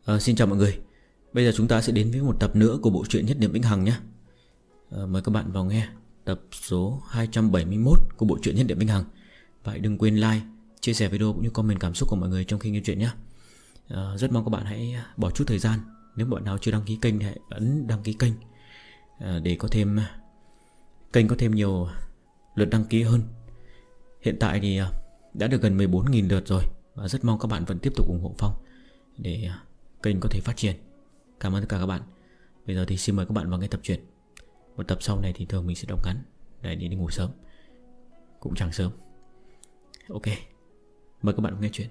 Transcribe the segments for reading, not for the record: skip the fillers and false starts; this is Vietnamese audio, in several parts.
Xin chào mọi người. Bây giờ chúng ta sẽ đến với một tập nữa của bộ truyện Nhất Niệm Vĩnh Hằng nhé. Mời các bạn vào nghe tập số 271 của bộ truyện Nhất Niệm Vĩnh Hằng. Và hãy đừng quên like, chia sẻ video cũng như comment cảm xúc của mọi người trong khi nghe chuyện nhé. Rất mong các bạn hãy bỏ chút thời gian. Nếu bạn nào chưa đăng ký kênh thì hãy ấn đăng ký kênh để có thêm kênh có thêm nhiều lượt đăng ký hơn. Hiện tại thì đã được gần 14.000 lượt rồi. Và rất mong các bạn vẫn tiếp tục ủng hộ Phong để kênh có thể phát triển. Cảm ơn tất cả các bạn. Bây giờ thì xin mời các bạn vào nghe tập truyện. Một tập sau này thì thường mình sẽ đọc ngắn để đi ngủ sớm. Cũng chẳng sớm. Ok, mời các bạn nghe chuyện.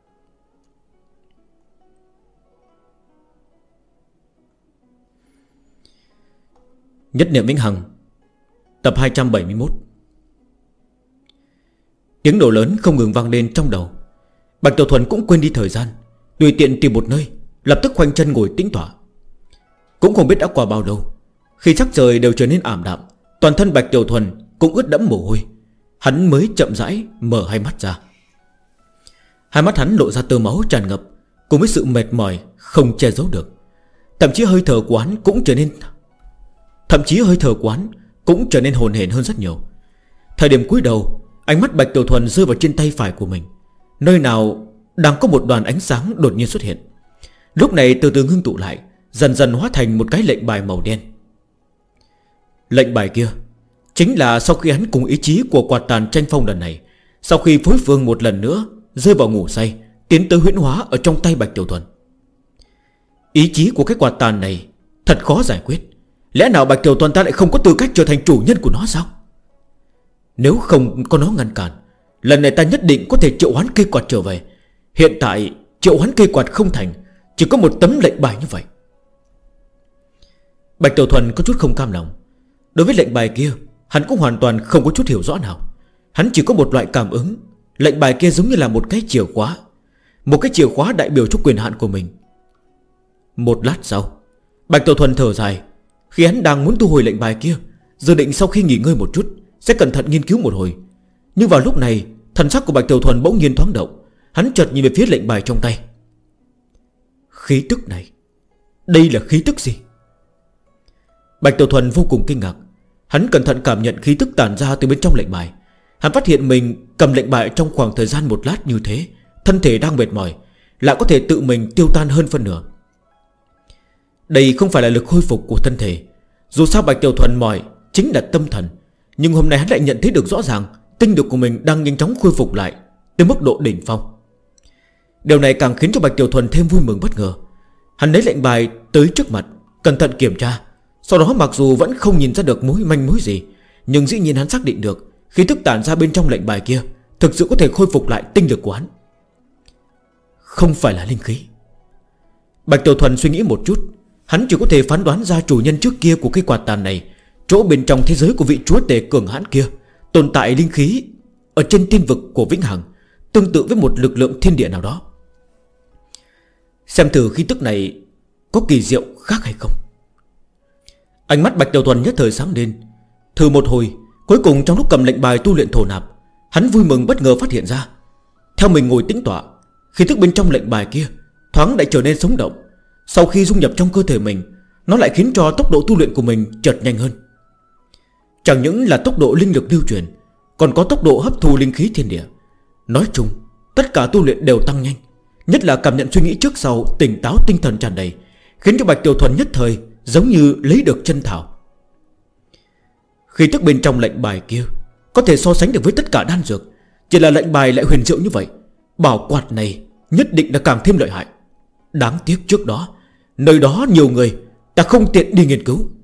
Nhất Niệm Vĩnh Hằng, tập 271. Tiếng nổ lớn không ngừng vang lên trong đầu. Bạch Tiểu Thuần cũng quên đi thời gian, tùy tiện tìm một nơi, lập tức khoanh chân ngồi tĩnh tọa. Cũng không biết đã qua bao lâu, khi sắc trời đều trở nên ảm đạm, toàn thân Bạch Tiểu Thuần cũng ướt đẫm mồ hôi. Hắn mới chậm rãi mở hai mắt ra. Hai mắt hắn lộ ra tơ máu tràn ngập, cùng với sự mệt mỏi không che giấu được. Thậm chí hơi thở của hắn cũng trở nên hồn hển hơn rất nhiều. Thời điểm cúi đầu, ánh mắt Bạch Tiểu Thuần rơi vào trên tay phải của mình, nơi nào đang có một đoàn ánh sáng đột nhiên xuất hiện. Lúc này từ từ ngưng tụ lại, dần dần hóa thành một cái lệnh bài màu đen. Lệnh bài kia chính là sau khi hắn cùng ý chí của quạt tàn tranh phong lần này, sau khi phối phương một lần nữa rơi vào ngủ say, tiến tới huyễn hóa ở trong tay Bạch Tiểu Thuần. Ý chí của cái quạt tàn này thật khó giải quyết. Lẽ nào Bạch Tiểu Thuần ta lại không có tư cách trở thành chủ nhân của nó sao? Nếu không có nó ngăn cản, lần này ta nhất định có thể triệu hoán cây quạt trở về. Hiện tại triệu hoán cây quạt không thành, chỉ có một tấm lệnh bài như vậy. Bạch Tiểu Thuần có chút không cam lòng. Đối với lệnh bài kia, hắn cũng hoàn toàn không có chút hiểu rõ nào. Hắn chỉ có một loại cảm ứng, lệnh bài kia giống như là một cái chìa khóa, một cái chìa khóa đại biểu cho quyền hạn của mình. Một lát sau, Bạch Tiểu Thuần thở dài. Khi hắn đang muốn thu hồi lệnh bài kia, dự định sau khi nghỉ ngơi một chút sẽ cẩn thận nghiên cứu một hồi. Nhưng vào lúc này, thần sắc của Bạch Tiểu Thuần bỗng nhiên thoáng động. Hắn chợt nhìn về phía lệnh bài trong tay. Khí tức này, đây là khí tức gì? Bạch Tiểu Thuần vô cùng kinh ngạc. Hắn cẩn thận cảm nhận khí tức tản ra từ bên trong lệnh bài. Hắn phát hiện mình cầm lệnh bài trong khoảng thời gian một lát như thế, thân thể đang mệt mỏi, lại có thể tự mình tiêu tan hơn phân nửa. Đây không phải là lực hồi phục của thân thể. Dù sao Bạch Tiểu Thuần mỏi chính là tâm thần, nhưng hôm nay hắn lại nhận thấy được rõ ràng tinh lực của mình đang nhanh chóng khôi phục lại tới mức độ đỉnh phong. Điều này càng khiến cho Bạch Tiểu Thuần thêm vui mừng bất ngờ. Hắn lấy lệnh bài tới trước mặt, cẩn thận kiểm tra. Sau đó mặc dù vẫn không nhìn ra được manh mối gì, nhưng dĩ nhiên hắn xác định được khí tức tản ra bên trong lệnh bài kia thực sự có thể khôi phục lại tinh lực của hắn. Không phải là linh khí. Bạch Tiểu Thuần suy nghĩ một chút, hắn chỉ có thể phán đoán ra chủ nhân trước kia của cái quạt tàn này, chỗ bên trong thế giới của vị chúa tể cường hãn kia tồn tại linh khí ở trên tiên vực của Vĩnh Hằng, tương tự với một lực lượng thiên địa nào đó. Xem thử khí tức này có kỳ diệu khác hay không. Ánh mắt Bạch Tiểu Thuần nhất thời sáng lên. Thử một hồi, cuối cùng trong lúc cầm lệnh bài tu luyện thổ nạp, hắn vui mừng bất ngờ phát hiện ra, theo mình ngồi tĩnh tọa, khí tức bên trong lệnh bài kia thoáng lại trở nên sống động. Sau khi dung nhập trong cơ thể mình, nó lại khiến cho tốc độ tu luyện của mình chợt nhanh hơn. Chẳng những là tốc độ linh lực lưu truyền, còn có tốc độ hấp thu linh khí thiên địa. Nói chung, tất cả tu luyện đều tăng nhanh. Nhất là cảm nhận suy nghĩ trước sau, tỉnh táo tinh thần tràn đầy, khiến cho Bạch Tiểu Thuần nhất thời giống như lấy được chân thảo. Khí tức bên trong lệnh bài kia có thể so sánh được với tất cả đan dược. Chỉ là lệnh bài lại huyền diệu như vậy, bảo quạt này nhất định là càng thêm lợi hại. Đáng tiếc trước đó nơi đó nhiều người, ta không tiện đi nghiên cứu.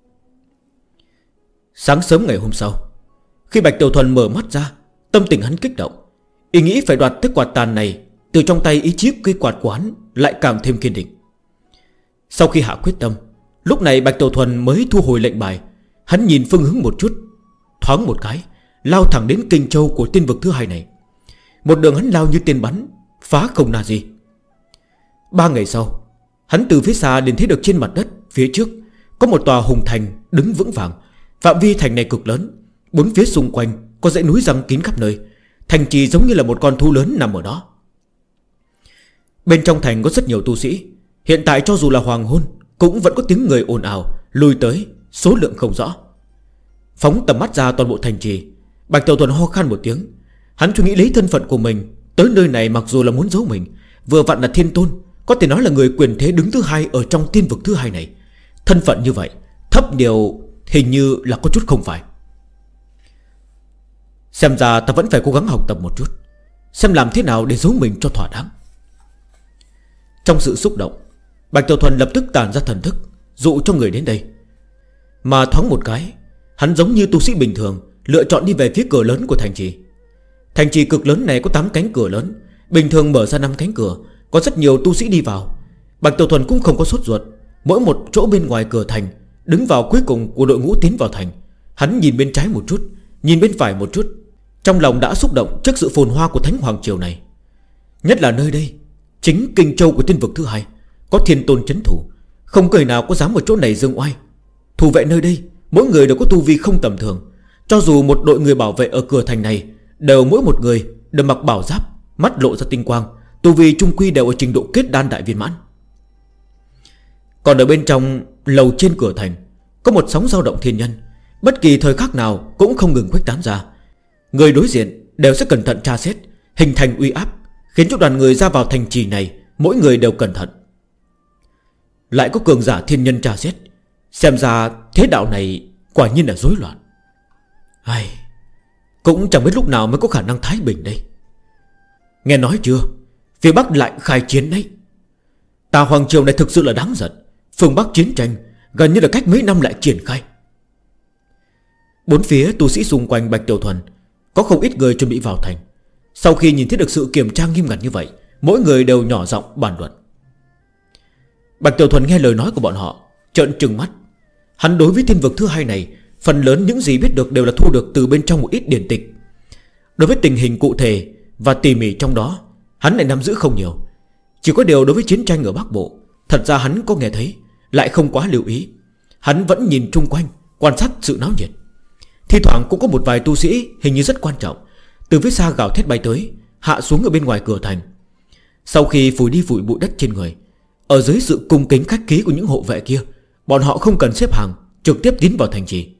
Sáng sớm ngày hôm sau, khi Bạch Tiểu Thuần mở mắt ra, tâm tình hắn kích động. Ý nghĩ phải đoạt cái quạt tàn này từ trong tay ý chí cây quạt của hắn lại càng thêm kiên định. Sau khi hạ quyết tâm, lúc này Bạch Tiểu Thuần mới thu hồi lệnh bài. Hắn nhìn phương hướng một chút, thoáng một cái lao thẳng đến Kinh Châu của tiên vực thứ hai này. Một đường hắn lao như tên bắn, phá không là gì. 3 ngày sau, hắn từ phía xa liền thấy được trên mặt đất phía trước có một tòa hùng thành đứng vững vàng. Phạm vi thành này cực lớn, bốn phía xung quanh có dãy núi răng kín khắp nơi. Thành trì giống như là một con thú lớn nằm ở đó. Bên trong thành có rất nhiều tu sĩ, Hiện tại cho dù là hoàng hôn cũng vẫn có tiếng người ồn ào lui tới, số lượng không rõ. Phóng tầm mắt ra toàn bộ thành trì, Bạch Tiểu Thuần ho khan một tiếng. Hắn suy nghĩ lấy thân phận của mình tới nơi này, mặc dù là muốn giấu mình, vừa vặn là thiên tôn, có thể nói là người quyền thế đứng thứ hai ở trong tiên vực thứ hai này. Thân phận như vậy thấp điều hình như là có chút không phải. Xem ra ta vẫn phải cố gắng học tập một chút, xem làm thế nào để giấu mình cho thỏa đáng. Trong sự xúc động, Bạch Tiểu Thuần lập tức tản ra thần thức dụ cho người đến đây. Mà thoáng một cái, hắn giống như tu sĩ bình thường lựa chọn đi về phía cửa lớn của thành trì. Thành trì cực lớn này có 8 cánh cửa lớn, bình thường mở ra 5 cánh cửa, có rất nhiều tu sĩ đi vào. Bạch Tiểu Thuần cũng không có sốt ruột, mỗi một chỗ bên ngoài cửa thành, đứng vào cuối cùng của đội ngũ tiến vào thành. Hắn nhìn bên trái một chút, nhìn bên phải một chút, trong lòng đã xúc động trước sự phồn hoa của Thánh Hoàng Triều này. Nhất là nơi đây, chính Kinh Châu của tiên vực thứ hai, có thiên tôn trấn thủ, không người nào có dám ở chỗ này dương oai. Thủ vệ nơi đây mỗi người đều có tu vi không tầm thường. Cho dù một đội người bảo vệ ở cửa thành này đều mỗi một người đều mặc bảo giáp, mắt lộ ra tinh quang, tu vi chung quy đều ở trình độ kết đan đại viên mãn. Còn ở bên trong lầu trên cửa thành có một sóng dao động thiên nhân, bất kỳ thời khắc nào cũng không ngừng khuếch tán ra. Người đối diện đều sẽ cẩn thận tra xét, hình thành uy áp, khiến cho đoàn người ra vào thành trì này mỗi người đều cẩn thận. Lại có cường giả thiên nhân tra xét, xem ra thế đạo này quả nhiên là rối loạn. Ai, cũng chẳng biết lúc nào mới có khả năng thái bình đây. Nghe nói chưa, phía Bắc lại khai chiến đấy. Tà Hoàng Triều này thực sự là đáng giận. Phương Bắc chiến tranh gần như là cách mấy năm lại triển khai. Bốn phía tu sĩ xung quanh Bạch Tiểu Thuần có không ít người chuẩn bị vào thành. Sau khi nhìn thấy được sự kiểm tra nghiêm ngặt như vậy, mỗi người đều nhỏ giọng bàn luận. Bạch Tiểu Thuần nghe lời nói của bọn họ, trợn trừng mắt. Hắn đối với thiên vực thứ hai này, phần lớn những gì biết được đều là thu được từ bên trong một ít điển tịch. Đối với tình hình cụ thể và tỉ mỉ trong đó, hắn lại nắm giữ không nhiều. Chỉ có điều đối với chiến tranh ở Bắc Bộ, thật ra hắn có nghe thấy, lại không quá lưu ý. Hắn vẫn nhìn chung quanh, quan sát sự náo nhiệt. Thi thoảng cũng có một vài tu sĩ hình như rất quan trọng từ phía xa gào thét bay tới, hạ xuống ở bên ngoài cửa thành. Sau khi phủi đi phủi bụi đất trên người, ở dưới sự cung kính khách khí của những hộ vệ kia, bọn họ không cần xếp hàng, trực tiếp tiến vào thành trì.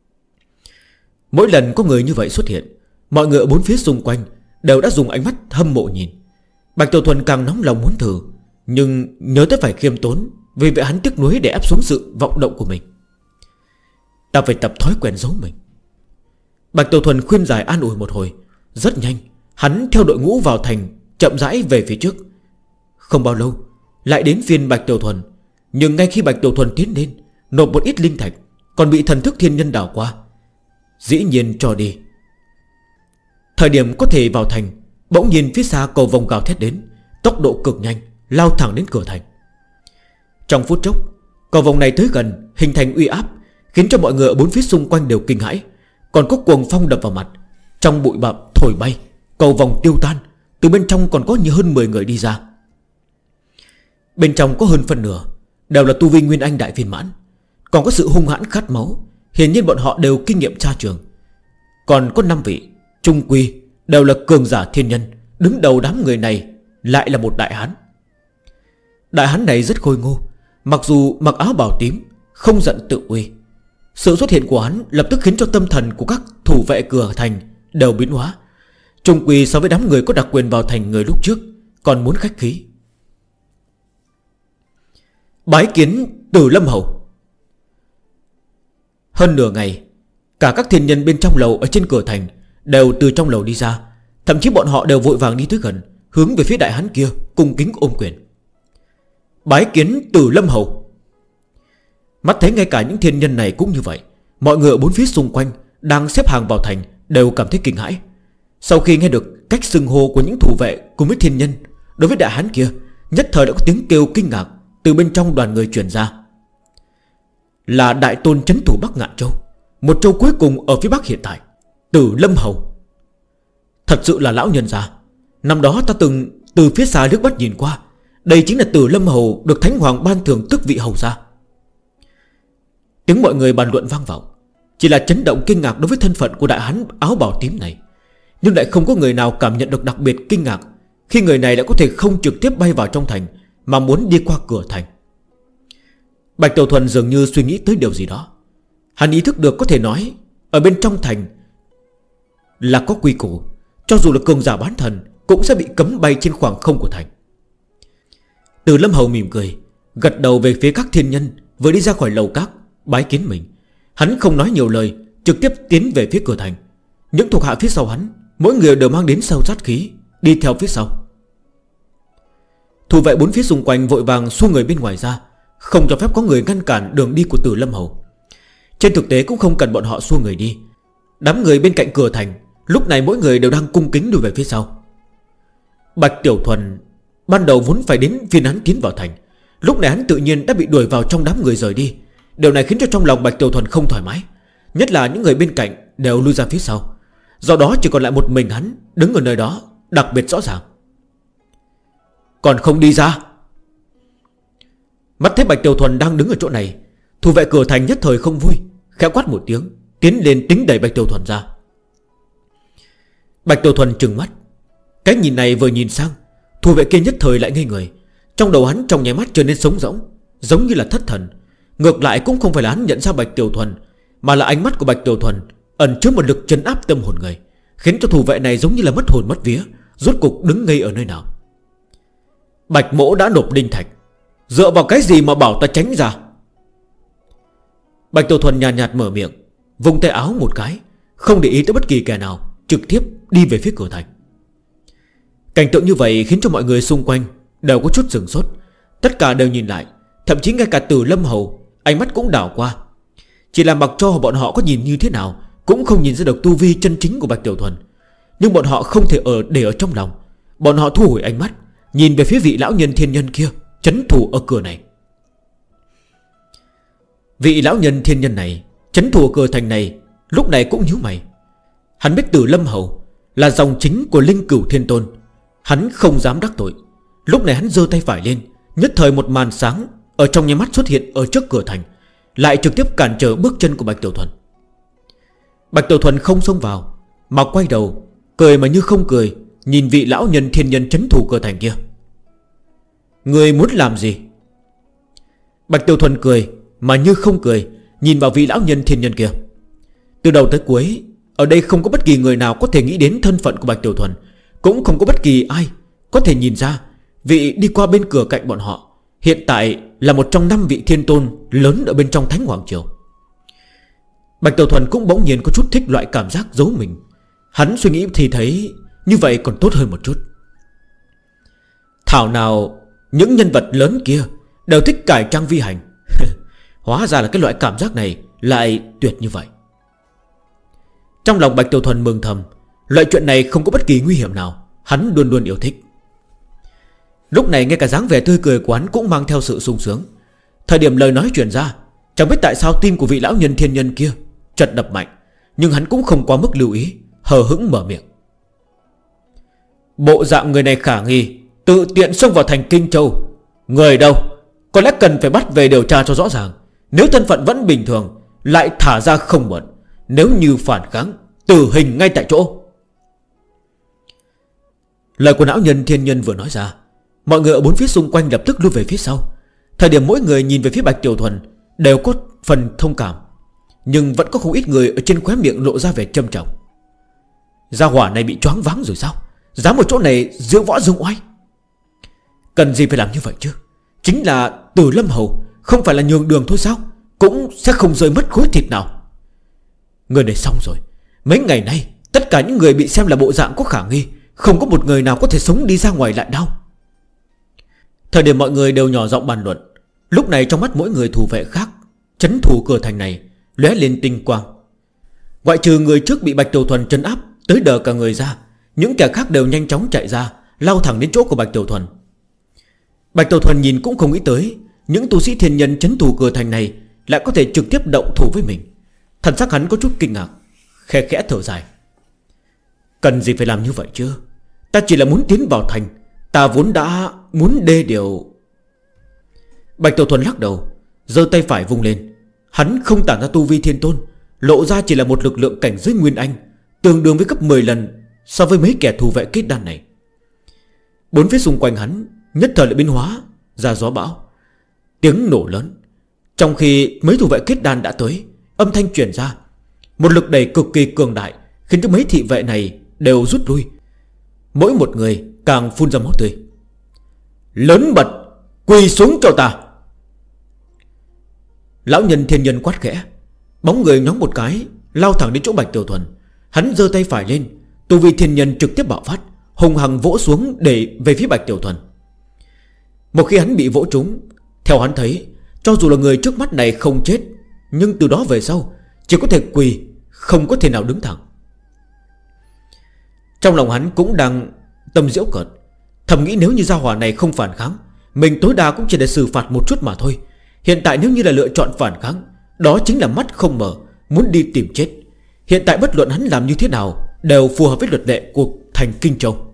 Mỗi lần có người như vậy xuất hiện, mọi người ở bốn phía xung quanh đều đã dùng ánh mắt hâm mộ nhìn. Bạch Tiểu Thuần càng nóng lòng muốn thử, nhưng nhớ tới phải khiêm tốn, vì vậy hắn tiếc nuối để ép xuống sự vọng động của mình. Ta phải tập thói quen giấu mình. Bạch Tiểu Thuần khuyên giải an ủi một hồi. Rất nhanh hắn theo đội ngũ vào thành, chậm rãi về phía trước. Không bao lâu lại đến phiên Bạch Tiểu Thuần. Nhưng ngay khi Bạch Tiểu Thuần tiến lên, nộp một ít linh thạch, còn bị thần thức thiên nhân đảo qua, dĩ nhiên cho đi. Thời điểm có thể vào thành, bỗng nhiên phía xa cầu vòng gào thét đến, tốc độ cực nhanh, lao thẳng đến cửa thành. Trong phút chốc, cầu vòng này tới gần, hình thành uy áp, khiến cho mọi người ở bốn phía xung quanh đều kinh hãi. Còn có cuồng phong đập vào mặt, trong bụi bặm thổi bay, cầu vòng tiêu tan. Từ bên trong còn có nhiều hơn 10 người đi ra. Bên trong có hơn phân nửa đều là tu vi Nguyên Anh đại viên mãn, còn có sự hung hãn khát máu, hiển nhiên bọn họ đều kinh nghiệm tra trường. Còn có 5 vị trung quy đều là cường giả thiên nhân. Đứng đầu đám người này lại là một đại hán. Đại hán này rất khôi ngô, mặc dù mặc áo bào tím, không giận tự uy. Sự xuất hiện của hắn lập tức khiến cho tâm thần của các thủ vệ cửa thành đều biến hóa. Trung quy so với đám người có đặc quyền vào thành người lúc trước, còn muốn khách khí. Bái kiến Tử Lâm Hầu. Hơn nửa ngày, cả các thiên nhân bên trong lầu ở trên cửa thành đều từ trong lầu đi ra. Thậm chí bọn họ đều vội vàng đi tới gần, hướng về phía đại hán kia cung kính ôm quyền. Bái kiến Tử Lâm Hầu. Mắt thấy ngay cả những thiên nhân này cũng như vậy, mọi người ở bốn phía xung quanh đang xếp hàng vào thành đều cảm thấy kinh hãi. Sau khi nghe được cách xưng hô của những thủ vệ cùng với thiên nhân đối với đại hán kia, nhất thời đã có tiếng kêu kinh ngạc từ bên trong đoàn người truyền ra. Là đại tôn trấn thủ Bắc Ngạn Châu, một châu cuối cùng ở phía Bắc hiện tại, Tử Lâm Hầu. Thật sự là lão nhân già. Năm đó ta từng từ phía xa liếc mắt nhìn qua, đây chính là Tử Lâm Hầu được Thánh Hoàng ban thưởng tước vị hầu gia. Tiếng mọi người bàn luận vang vọng, chỉ là chấn động kinh ngạc đối với thân phận của đại hán áo bào tím này. Nhưng lại không có người nào cảm nhận được đặc biệt kinh ngạc khi người này đã có thể không trực tiếp bay vào trong thành, mà muốn đi qua cửa thành. Bạch Tiểu Thuần dường như suy nghĩ tới điều gì đó. Hắn ý thức được có thể nói ở bên trong thành là có quy củ, cho dù là cường giả bán thần cũng sẽ bị cấm bay trên khoảng không của thành. Từ Lâm Hầu mỉm cười, gật đầu về phía các thiên nhân vừa đi ra khỏi lầu các bái kiến mình. Hắn không nói nhiều lời, trực tiếp tiến về phía cửa thành. Những thuộc hạ phía sau hắn, mỗi người đều mang đến sâu sát khí, đi theo phía sau. Thủ vệ bốn phía xung quanh vội vàng xua người bên ngoài ra, không cho phép có người ngăn cản đường đi của Từ Lâm Hầu. Trên thực tế cũng không cần bọn họ xua người đi. Đám người bên cạnh cửa thành lúc này mỗi người đều đang cung kính lùi về phía sau. Bạch Tiểu Thuần ban đầu vốn phải đến phiên hắn tiến vào thành, lúc này hắn tự nhiên đã bị đuổi vào trong đám người rời đi. Điều này khiến cho trong lòng Bạch Tiểu Thuần không thoải mái, nhất là những người bên cạnh đều lui ra phía sau. Do đó chỉ còn lại một mình hắn đứng ở nơi đó, đặc biệt rõ ràng. Còn không đi ra? Mắt thấy Bạch Tiểu Thuần đang đứng ở chỗ này, thủ vệ cửa thành nhất thời không vui, khẽ quát một tiếng, tiến lên tính đẩy Bạch Tiểu Thuần ra. Bạch Tiểu Thuần trừng mắt. Cái nhìn này vừa nhìn sang, thủ vệ kia nhất thời lại ngây người. Trong đầu hắn trong nháy mắt trở nên sống rỗng, giống như là thất thần. Ngược lại cũng không phải là hắn nhận ra Bạch Tiểu Thuần, mà là ánh mắt của Bạch Tiểu Thuần ẩn chứa một lực trấn áp tâm hồn người, khiến cho thủ vệ này giống như là mất hồn mất vía, rốt cục đứng ngây ở nơi nào. Bạch Mỗ đã nộp đinh thạch, dựa vào cái gì mà bảo ta tránh ra? Bạch Tiểu Thuần nhàn nhạt mở miệng, vung tay áo một cái, không để ý tới bất kỳ kẻ nào, trực tiếp đi về phía cửa thành. Cảnh tượng như vậy khiến cho mọi người xung quanh đều có chút sửng sốt. Tất cả đều nhìn lại, thậm chí ngay cả Từ Lâm Hầu ánh mắt cũng đảo qua. Chỉ là mặc cho bọn họ có nhìn như thế nào cũng không nhìn ra được tu vi chân chính của Bạch Tiểu Thuần. Nhưng bọn họ không thể để ở trong lòng. Bọn họ thu hồi ánh mắt, nhìn về phía vị lão nhân thiên nhân kia trấn thủ ở cửa này. Vị lão nhân thiên nhân này trấn thủ ở cửa thành này lúc này cũng nhíu mày. Hắn biết Từ Lâm Hầu là dòng chính của Linh Cửu Thiên Tôn, hắn không dám đắc tội. Lúc này hắn giơ tay phải lên, nhất thời một màn sáng ở trong nháy mắt xuất hiện ở trước cửa thành, lại trực tiếp cản trở bước chân của Bạch Tiểu Thuần. Bạch Tiểu Thuần không xông vào, mà quay đầu cười mà như không cười, nhìn vị lão nhân thiên nhân trấn thủ cửa thành kia. Người muốn làm gì? Bạch Tiểu Thuần cười mà như không cười, nhìn vào vị lão nhân thiên nhân kia. Từ đầu tới cuối, ở đây không có bất kỳ người nào có thể nghĩ đến thân phận của Bạch Tiểu Thuần, cũng không có bất kỳ ai có thể nhìn ra vị đi qua bên cửa cạnh bọn họ hiện tại là một trong 5 vị thiên tôn lớn ở bên trong Thánh Hoàng Triều. Bạch Tiểu Thuần cũng bỗng nhiên có chút thích loại cảm giác giấu mình. Hắn suy nghĩ thì thấy như vậy còn tốt hơn một chút. Thảo nào những nhân vật lớn kia đều thích cải trang vi hành. Hóa ra là cái loại cảm giác này lại tuyệt như vậy. Trong lòng Bạch Tiểu Thuần mừng thầm, loại chuyện này không có bất kỳ nguy hiểm nào, hắn luôn luôn yêu thích. Lúc này ngay cả dáng vẻ tươi cười của hắn cũng mang theo sự sung sướng. Thời điểm lời nói truyền ra, chẳng biết tại sao tim của vị lão nhân thiên nhân kia chợt đập mạnh, nhưng hắn cũng không quá mức lưu ý, hờ hững mở miệng. Bộ dạng người này khả nghi, tự tiện xông vào thành Kinh Châu. Người đâu? Có lẽ cần phải bắt về điều tra cho rõ ràng. Nếu thân phận vẫn bình thường, lại thả ra không muộn. Nếu như phản kháng, tử hình ngay tại chỗ. Lời của lão nhân thiên nhân vừa nói ra, mọi người ở bốn phía xung quanh lập tức lui về phía sau. Thời điểm mỗi người nhìn về phía Bạch Tiểu Thuần đều có phần thông cảm, nhưng vẫn có không ít người ở trên khóe miệng lộ ra vẻ trầm trọng. Gia hỏa này bị choáng váng rồi sao? Dám ở chỗ này diễu võ dương oai. Cần gì phải làm như vậy chứ? Chính là Từ Lâm Hầu, không phải là nhường đường thôi sao? Cũng sẽ không rơi mất khối thịt nào. Người này xong rồi. Mấy ngày nay tất cả những người bị xem là bộ dạng có khả nghi, không có một người nào có thể sống đi ra ngoài lại đau. Thời điểm mọi người đều nhỏ giọng bàn luận, lúc này trong mắt mỗi người thủ vệ khác trấn thủ cửa thành này lóe lên tinh quang. Ngoại trừ người trước bị Bạch Tiểu Thuần trấn áp tới đờ cả người ra, những kẻ khác đều nhanh chóng chạy ra, lao thẳng đến chỗ của Bạch Tiểu Thuần. Bạch Tiểu Thuần nhìn cũng không nghĩ tới những tu sĩ thiên nhân trấn thủ cửa thành này lại có thể trực tiếp động thủ với mình. Thần sắc hắn có chút kinh ngạc, khẽ khẽ thở dài. Cần gì phải làm như vậy chứ? Ta chỉ là muốn tiến vào thành, ta vốn đã muốn đê điều. Bạch Tiểu Thuần lắc đầu, giơ tay phải vung lên. Hắn không tản ra tu vi thiên tôn, lộ ra chỉ là một lực lượng cảnh giới Nguyên Anh, tương đương với gấp 10 lần so với mấy kẻ thủ vệ kết đan này. Bốn phía xung quanh hắn nhất thời lại biến hóa ra gió bão. Tiếng nổ lớn. Trong khi mấy thủ vệ kết đan đã tới, âm thanh truyền ra, một lực đẩy cực kỳ cường đại khiến cho mấy thị vệ này đều rút lui. Mỗi một người càng phun ra máu tươi. Lớn mật, quỳ xuống cho ta. Lão nhân thiên nhân quát khẽ. Bóng người nhóm một cái lao thẳng đến chỗ Bạch Tiểu Thuần. Hắn giơ tay phải lên, tu vi thiên nhân trực tiếp bạo phát, hùng hằng vỗ xuống để về phía Bạch Tiểu Thuần. Một khi hắn bị vỗ trúng, theo hắn thấy, cho dù là người trước mắt này không chết, nhưng từ đó về sau chỉ có thể quỳ, không có thể nào đứng thẳng. Trong lòng hắn cũng đang tâm giễu cợt, thầm nghĩ nếu như gia hỏa này không phản kháng, mình tối đa cũng chỉ để xử phạt một chút mà thôi. Hiện tại nếu như là lựa chọn phản kháng, đó chính là mắt không mở, muốn đi tìm chết. Hiện tại bất luận hắn làm như thế nào đều phù hợp với luật lệ của thành Kinh Châu.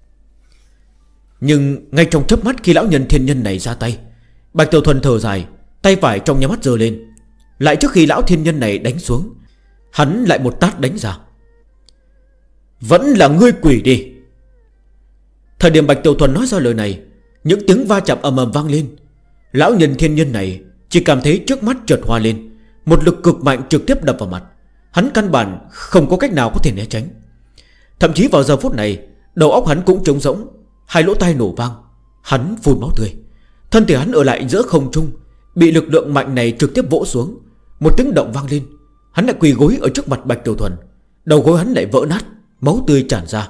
Nhưng ngay trong chớp mắt khi lão nhân thiên nhân này ra tay, Bạch Tiểu Thuần thở dài, tay phải trong nháy mắt giơ lên. Lại trước khi lão thiên nhân này đánh xuống, hắn lại một tát đánh ra. Vẫn là ngươi quỷ đi. Thời điểm Bạch Tiểu Thuần nói ra lời này, những tiếng va chạm ầm ầm vang lên. Lão nhân thiên nhân này chỉ cảm thấy trước mắt chợt hoa lên, một lực cực mạnh trực tiếp đập vào mặt. Hắn căn bản không có cách nào có thể né tránh. Thậm chí vào giờ phút này, đầu óc hắn cũng trống rỗng, hai lỗ tai nổ vang. Hắn phun máu tươi. Thân thể hắn ở lại giữa không trung, bị lực lượng mạnh này trực tiếp vỗ xuống. Một tiếng động vang lên, hắn lại quỳ gối ở trước mặt Bạch Tiểu Thuần. Đầu gối hắn lại vỡ nát, máu tươi tràn ra.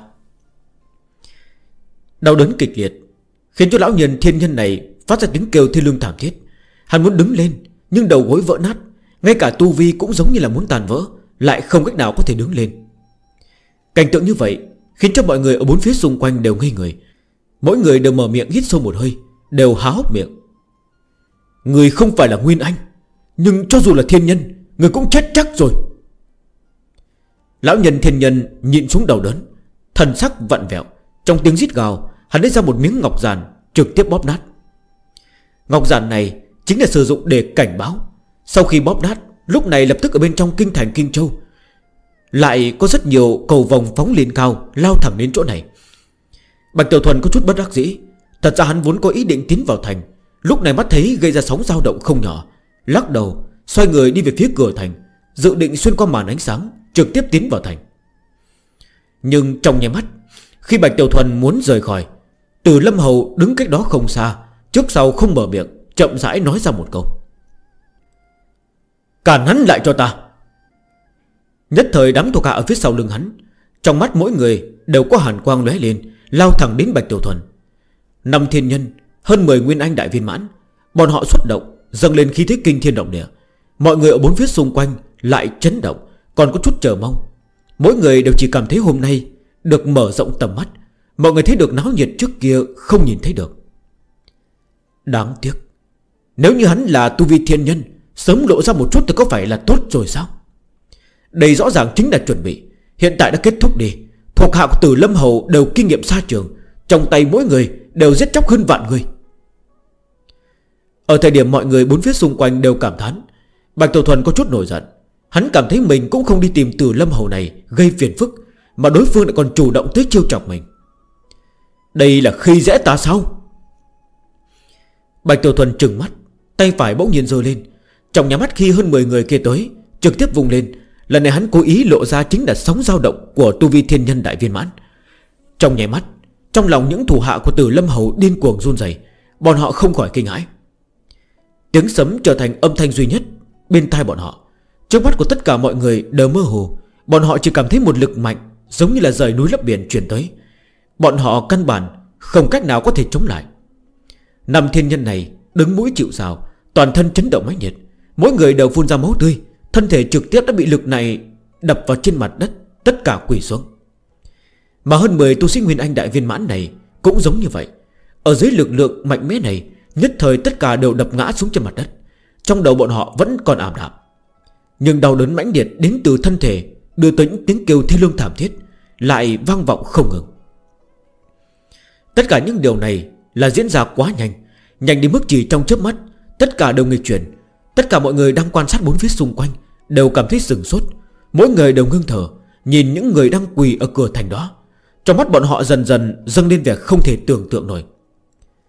Đau đớn kịch liệt khiến cho lão nhân thiên nhân này phát ra tiếng kêu thê lương thảm thiết. Hắn muốn đứng lên, nhưng đầu gối vỡ nát, ngay cả tu vi cũng giống như là muốn tàn vỡ, lại không cách nào có thể đứng lên. Cảnh tượng như vậy khiến cho mọi người ở bốn phía xung quanh đều ngây người. Mỗi người đều mở miệng hít sâu một hơi, đều há hốc miệng. Người không phải là Nguyên Anh, nhưng cho dù là thiên nhân, người cũng chết chắc rồi. Lão nhân thiên nhân nhịn xuống đầu đớn, thần sắc vặn vẹo. Trong tiếng rít gào, hắn lấy ra một miếng ngọc giản, trực tiếp bóp nát. Ngọc giản này chính là sử dụng để cảnh báo. Sau khi bóp nát, lúc này lập tức ở bên trong kinh thành Kinh Châu lại có rất nhiều cầu vòng phóng lên cao, lao thẳng đến chỗ này. Bạch Tiểu Thuần có chút bất đắc dĩ. Thật ra hắn vốn có ý định tiến vào thành, lúc này mắt thấy gây ra sóng dao động không nhỏ, lắc đầu xoay người đi về phía cửa thành, dự định xuyên qua màn ánh sáng trực tiếp tiến vào thành. Nhưng trong nháy mắt, khi Bạch Tiểu Thuần muốn rời khỏi, Từ Lâm Hầu đứng cách đó không xa, trước sau không mở miệng, chậm rãi nói ra một câu: cản hắn lại cho ta. Nhất thời đám thuộc hạ ở phía sau lưng hắn, trong mắt mỗi người đều có hàn quang lóe lên, lao thẳng đến Bạch Tiểu Thuần. 5 thiên nhân, hơn 10 nguyên anh đại viên mãn, bọn họ xuất động, dâng lên khí thế kinh thiên động địa. Mọi người ở bốn phía xung quanh lại chấn động, còn có chút chờ mong. Mỗi người đều chỉ cảm thấy hôm nay được mở rộng tầm mắt. Mọi người thấy được náo nhiệt trước kia không nhìn thấy được. Đáng tiếc, nếu như hắn là tu vi thiên nhân, sớm lộ ra một chút thì có phải là tốt rồi sao? Đây rõ ràng chính là chuẩn bị. Hiện tại đã kết thúc đi. Thuộc hạ của Từ Lâm Hầu đều kinh nghiệm xa trường, trong tay mỗi người đều giết chóc hơn vạn người. Ở thời điểm mọi người bốn phía xung quanh đều cảm thán, Bạch Tiểu Thuần có chút nổi giận. Hắn cảm thấy mình cũng không đi tìm Từ Lâm Hầu này gây phiền phức, mà đối phương lại còn chủ động tới chiêu chọc mình. Đây là khi dễ ta sao? Bạch Tiểu Thuần trừng mắt, tay phải bỗng nhiên giơ lên. Trong nháy mắt khi hơn 10 người kia tới, trực tiếp vùng lên. Lần này hắn cố ý lộ ra chính là sóng dao động của tu vi thiên nhân đại viên mãn. Trong nháy mắt, trong lòng những thủ hạ của Từ Lâm Hầu điên cuồng run rẩy, bọn họ không khỏi kinh hãi. Tiếng sấm trở thành âm thanh duy nhất bên tai bọn họ. Trước mắt của tất cả mọi người đều mơ hồ. Bọn họ chỉ cảm thấy một lực mạnh, giống như là rời núi lấp biển truyền tới. Bọn họ căn bản không cách nào có thể chống lại. 5 thiên nhân này đứng mũi chịu sào, toàn thân chấn động mãnh liệt, mỗi người đều phun ra máu tươi, thân thể trực tiếp đã bị lực này đập vào trên mặt đất, tất cả quỳ xuống. Mà hơn 10 tu sĩ Nguyên Anh đại viên mãn này cũng giống như vậy. Ở dưới lực lượng mạnh mẽ này, nhất thời tất cả đều đập ngã xuống trên mặt đất. Trong đầu bọn họ vẫn còn ảm đạm, nhưng đau đớn mãnh liệt đến từ thân thể đưa tới những tiếng kêu thê lương thảm thiết lại vang vọng không ngừng. Tất cả những điều này là diễn ra quá nhanh, nhanh đến mức chỉ trong chớp mắt tất cả đều nghịch chuyển. Tất cả mọi người đang quan sát bốn phía xung quanh đều cảm thấy sửng sốt, mỗi người đều ngưng thở, nhìn những người đang quỳ ở cửa thành đó. Trong mắt bọn họ dần dần dâng lên vẻ không thể tưởng tượng nổi.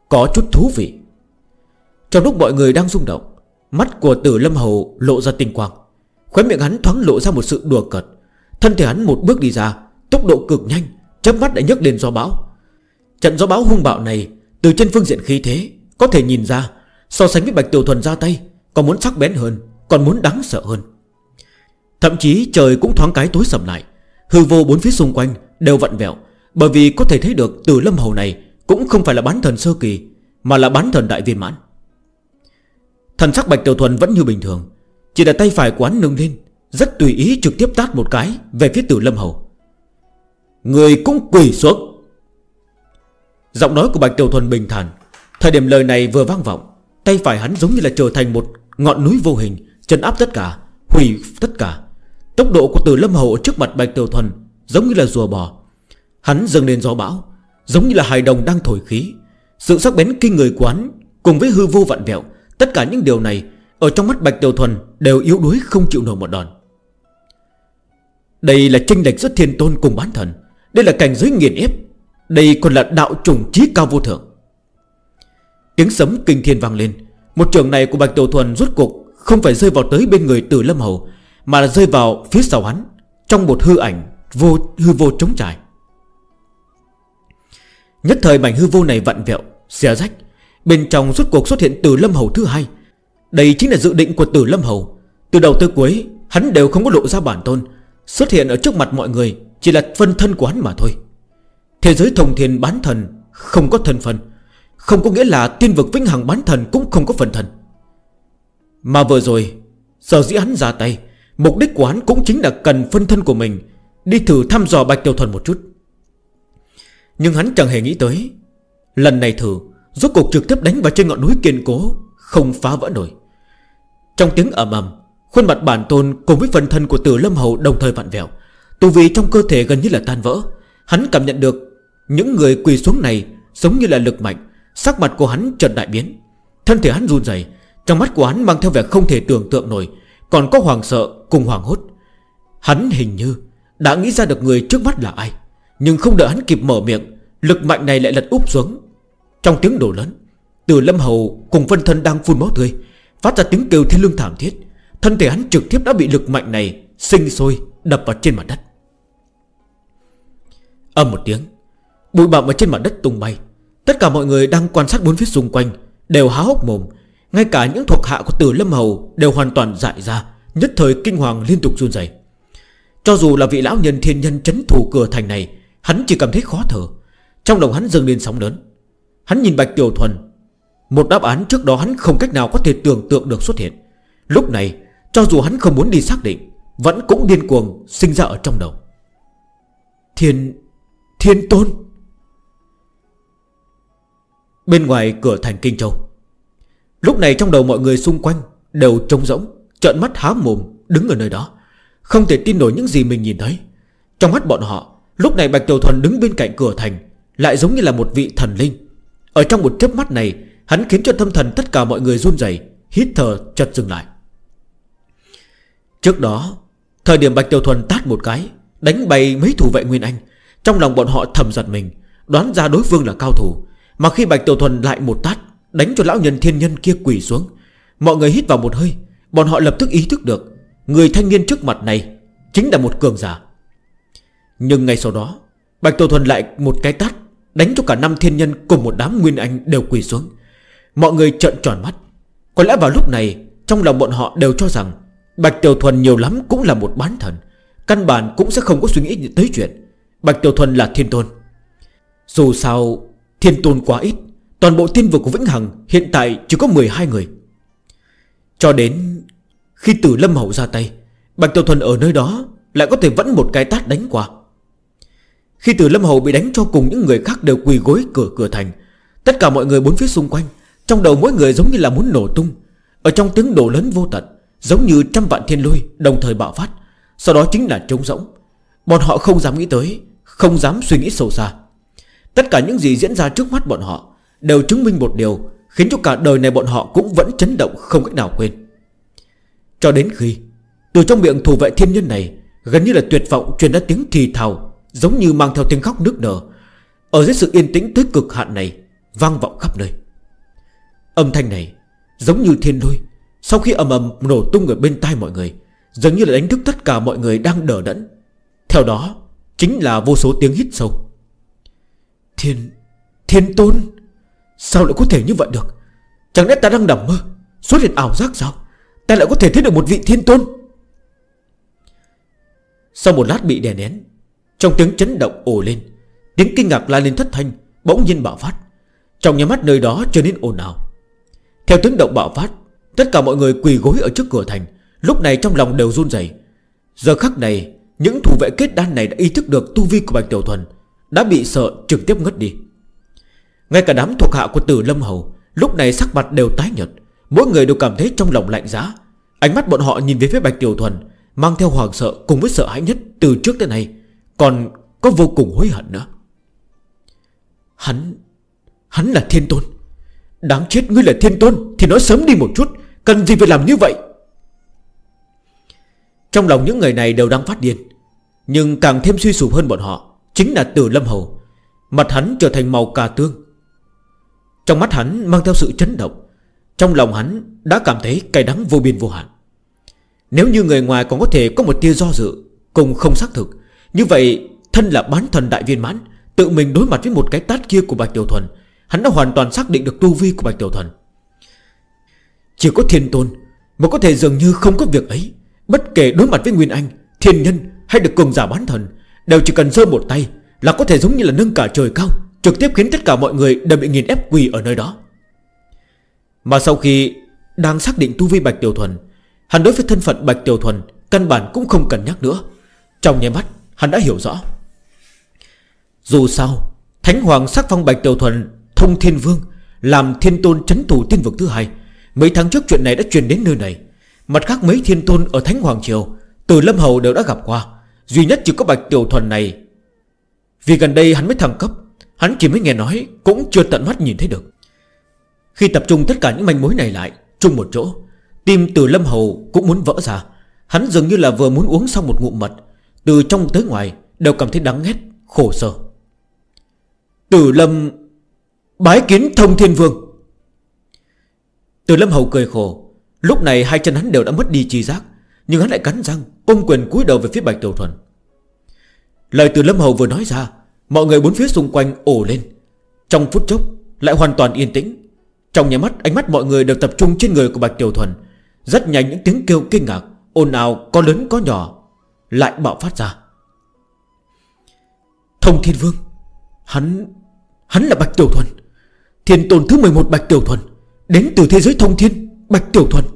có chút thú vị. Trong lúc mọi người đang rung động, mắt của Tử Lâm Hầu lộ ra tinh quang, khóe miệng hắn thoáng lộ ra một sự đùa cợt. Thân thể hắn một bước đi ra, tốc độ cực nhanh, chớp mắt đã nhấc lên gió bão. Trận gió bão hung bạo này, từ trên phương diện khí thế có thể nhìn ra, so sánh với Bạch Tiểu Thuần ra tay còn muốn sắc bén hơn, còn muốn đáng sợ hơn. Thậm chí trời cũng thoáng cái tối sầm lại, hư vô bốn phía xung quanh đều vặn vẹo, bởi vì có thể thấy được Tử Lâm Hầu này cũng không phải là bán thần sơ kỳ, mà là bán thần đại viên mãn. Thần sắc Bạch Tiểu Thuần vẫn như bình thường, chỉ là tay phải của hắn nâng lên, rất tùy ý trực tiếp tát một cái về phía Tử Lâm Hầu. Người cũng quỳ xuống. Giọng nói của Bạch Tiểu Thuần bình thản. Thời điểm lời này vừa vang vọng, tay phải hắn giống như là trở thành một ngọn núi vô hình, trấn áp tất cả, hủy tất cả. Tốc độ của Tử Lâm Hầu trước mặt Bạch Tiểu Thuần giống như là rùa bò. Hắn dâng lên gió bão, giống như là hài đồng đang thổi khí. Sự sắc bén kinh người của hắn cùng với hư vô vặn vẹo, tất cả những điều này ở trong mắt Bạch Tiểu Thuần đều yếu đuối không chịu nổi một đòn. Đây là chênh lệch giữa thiên tôn cùng bán thần, đây là cảnh giới nghiền ép, đây còn là đạo chủng trí cao vô thượng. Tiếng sấm kinh thiên vang lên. Một trường này của Bạch Tiểu Thuần rốt cuộc không phải rơi vào tới bên người Tử Lâm Hầu, mà là rơi vào phía sau hắn, trong một hư ảnh hư vô trống trải. Nhất thời mảnh hư vô này vặn vẹo, xé rách, bên trong rốt cuộc xuất hiện Tử Lâm Hầu thứ hai. Đây chính là dự định của Tử Lâm Hầu. Từ đầu tới cuối hắn đều không có lộ ra bản tôn, xuất hiện ở trước mặt mọi người chỉ là phân thân của hắn mà thôi. Thế giới thông thiên bán thần không có thân phân, không có nghĩa là tiên vực vĩnh hằng bán thần cũng không có phần thân. Mà vừa rồi sở dĩ hắn ra tay, mục đích của hắn cũng chính là cần phân thân của mình đi thử thăm dò Bạch Tiểu Thuần một chút. Nhưng hắn chẳng hề nghĩ tới, lần này thử rốt cuộc trực tiếp đánh vào trên ngọn núi kiên cố, không phá vỡ nổi. Trong tiếng ầm ầm, khuôn mặt bản tôn cùng với phần thân của Tử Lâm Hầu đồng thời vặn vẹo, tu vi trong cơ thể gần như là tan vỡ. Hắn cảm nhận được những người quỳ xuống này giống như là lực mạnh. Sắc mặt của hắn chợt đại biến, thân thể hắn run rẩy, trong mắt của hắn mang theo vẻ không thể tưởng tượng nổi, còn có hoảng sợ cùng hoảng hốt. Hắn hình như đã nghĩ ra được người trước mắt là ai, nhưng không đợi hắn kịp mở miệng, lực mạnh này lại lật úp xuống. Trong tiếng nổ lớn, Tử Lâm Hầu cùng phân thân đang phun máu tươi, phát ra tiếng kêu thiên lương thảm thiết. Thân thể hắn trực tiếp đã bị lực mạnh này sinh sôi đập vào trên mặt đất. Âm một tiếng, bụi bặm ở trên mặt đất tung bay. Tất cả mọi người đang quan sát bốn phía xung quanh đều há hốc mồm. Ngay cả những thuộc hạ của Tử Lâm Hầu đều hoàn toàn dại ra, nhất thời kinh hoàng liên tục run rẩy. Cho dù là vị lão nhân thiên nhân trấn thủ cửa thành này, hắn chỉ cảm thấy khó thở. Trong lòng hắn dâng lên sóng lớn. Hắn nhìn Bạch Tiểu Thuần, một đáp án trước đó hắn không cách nào có thể tưởng tượng được xuất hiện. Lúc này cho dù hắn không muốn đi xác định, vẫn cũng điên cuồng sinh ra ở trong đầu. Thiên Tôn. Bên ngoài cửa thành Kinh Châu, lúc này trong đầu mọi người xung quanh đều trống rỗng, trợn mắt há mồm đứng ở nơi đó, không thể tin nổi những gì mình nhìn thấy. Trong mắt bọn họ, lúc này Bạch Tiểu Thuần đứng bên cạnh cửa thành lại giống như là một vị thần linh. Ở trong một chớp mắt này, hắn khiến cho tâm thần tất cả mọi người run rẩy, hít thở chợt dừng lại. Trước đó, thời điểm Bạch Tiểu Thuần tát một cái đánh bay mấy thủ vệ Nguyên Anh, trong lòng bọn họ thầm giật mình, đoán ra đối phương là cao thủ. Mà khi Bạch Tiểu Thuần lại một tát đánh cho lão nhân thiên nhân kia quỳ xuống, mọi người hít vào một hơi. Bọn họ lập tức ý thức được người thanh niên trước mặt này chính là một cường giả. Nhưng ngay sau đó, Bạch Tiểu Thuần lại một cái tát đánh cho cả 5 thiên nhân cùng một đám Nguyên Anh đều quỳ xuống. Mọi người trợn tròn mắt. Có lẽ vào lúc này trong lòng bọn họ đều cho rằng Bạch Tiểu Thuần nhiều lắm cũng là một bán thần, căn bản cũng sẽ không có suy nghĩ tới chuyện Bạch Tiểu Thuần là thiên tôn. Dù sao thiên tôn quá ít, toàn bộ tiên vực của Vĩnh Hằng hiện tại chỉ có 12 người. Cho đến khi Tử Lâm Hầu ra tay, Bạch Tiểu Thuần ở nơi đó lại có thể vẫn một cái tát đánh qua. Khi Tử Lâm Hầu bị đánh cho cùng những người khác đều quỳ gối cửa thành, tất cả mọi người bốn phía xung quanh trong đầu mỗi người giống như là muốn nổ tung. Ở trong tiếng nổ lớn vô tận, giống như trăm vạn thiên lôi đồng thời bạo phát. Sau đó chính là trống rỗng. Bọn họ không dám nghĩ tới, không dám suy nghĩ sâu xa. Tất cả những gì diễn ra trước mắt bọn họ đều chứng minh một điều, khiến cho cả đời này bọn họ cũng vẫn chấn động không cách nào quên. Cho đến khi từ trong miệng thủ vệ thiên nhân này gần như là tuyệt vọng truyền ra tiếng thì thào, giống như mang theo tiếng khóc nức nở. Ở dưới sự yên tĩnh tới cực hạn này, vang vọng khắp nơi. Âm thanh này giống như thiên lôi, sau khi ầm ầm nổ tung ở bên tai mọi người, dường như là đánh thức tất cả mọi người đang đờ đẫn. Theo đó chính là vô số tiếng hít sâu. Thiên Tôn, sao lại có thể như vậy được? Chẳng lẽ ta đang nằm mơ, xuất hiện ảo giác sao? Ta lại có thể thấy được một vị Thiên Tôn? Sau một lát bị đè nén, trong tiếng chấn động ồ lên, tiếng kinh ngạc la lên thất thanh bỗng nhiên bạo phát. Trong nhà mắt nơi đó trở nên ồn ào. Theo tiếng động bạo phát, tất cả mọi người quỳ gối ở trước cửa thành, lúc này trong lòng đều run rẩy. Giờ khắc này, những thủ vệ kết đan này đã ý thức được tu vi của Bạch Tiểu Thuần, đã bị sợ trực tiếp ngất đi. Ngay cả đám thuộc hạ của Tử Lâm Hầu lúc này sắc mặt đều tái nhợt, mỗi người đều cảm thấy trong lòng lạnh giá. Ánh mắt bọn họ nhìn về phía Bạch Tiểu Thuần mang theo hoàng sợ cùng với sợ hãi nhất từ trước tới nay, còn có vô cùng hối hận nữa. Hắn là Thiên Tôn. Đáng chết, ngươi là Thiên Tôn thì nói sớm đi một chút, cần gì phải làm như vậy? Trong lòng những người này đều đang phát điên. Nhưng càng thêm suy sụp hơn bọn họ chính là Tử Lâm Hầu. Mặt hắn trở thành màu cà tương, trong mắt hắn mang theo sự chấn động. Trong lòng hắn đã cảm thấy cay đắng vô biên vô hạn. Nếu như người ngoài còn có thể có một tia do dự cùng không xác thực, như vậy thân là bán thần đại viên mãn, tự mình đối mặt với một cái tát kia của Bạch Tiểu Thuần, hắn đã hoàn toàn xác định được tu vi của Bạch Tiểu Thuần. Chỉ có Thiên Tôn mà có thể dường như không có việc ấy. Bất kể đối mặt với Nguyên Anh, Thiên Nhân hay được cường giả bán thần, đều chỉ cần giơ một tay là có thể giống như là nâng cả trời cao, trực tiếp khiến tất cả mọi người đều bị nghiền ép quỳ ở nơi đó. Mà sau khi đang xác định tu vi Bạch Tiểu Thuần, hắn đối với thân phận Bạch Tiểu Thuần căn bản cũng không cần nhắc nữa. Trong nháy mắt hắn đã hiểu rõ. Dù sao Thánh Hoàng sắc phong Bạch Tiểu Thuần thông Thiên Vương, làm Thiên Tôn trấn thủ tiên vực thứ hai. Mấy tháng trước chuyện này đã truyền đến nơi này. Mặt khác mấy Thiên Tôn ở Thánh Hoàng Triều, Từ Lâm Hầu đều đã gặp qua. Duy nhất chỉ có Bạch Tiểu Thuần này, vì gần đây hắn mới thăng cấp, hắn chỉ mới nghe nói, cũng chưa tận mắt nhìn thấy được. Khi tập trung tất cả những manh mối này lại chung một chỗ, tim Từ Lâm Hầu cũng muốn vỡ ra. Hắn dường như là vừa muốn uống xong một ngụm mật, từ trong tới ngoài đều cảm thấy đắng ghét, khổ sở. Từ Lâm bái kiến Thông Thiên Vương. Từ Lâm Hầu cười khổ. Lúc này hai chân hắn đều đã mất đi tri giác, nhưng hắn lại cắn răng ôm quyền cúi đầu về phía Bạch Tiểu Thuần. Lời Từ Lâm Hầu vừa nói ra, mọi người bốn phía xung quanh ồ lên. Trong phút chốc lại hoàn toàn yên tĩnh. Trong nhà mắt ánh mắt mọi người đều tập trung trên người của Bạch Tiểu Thuần. Rất nhanh những tiếng kêu kinh ngạc, ồn ào có lớn có nhỏ lại bạo phát ra. Thông Thiên Vương, Hắn là Bạch Tiểu Thuần, Thiên Tôn thứ 11 Bạch Tiểu Thuần, đến từ thế giới thông thiên. Bạch Tiểu Thuần.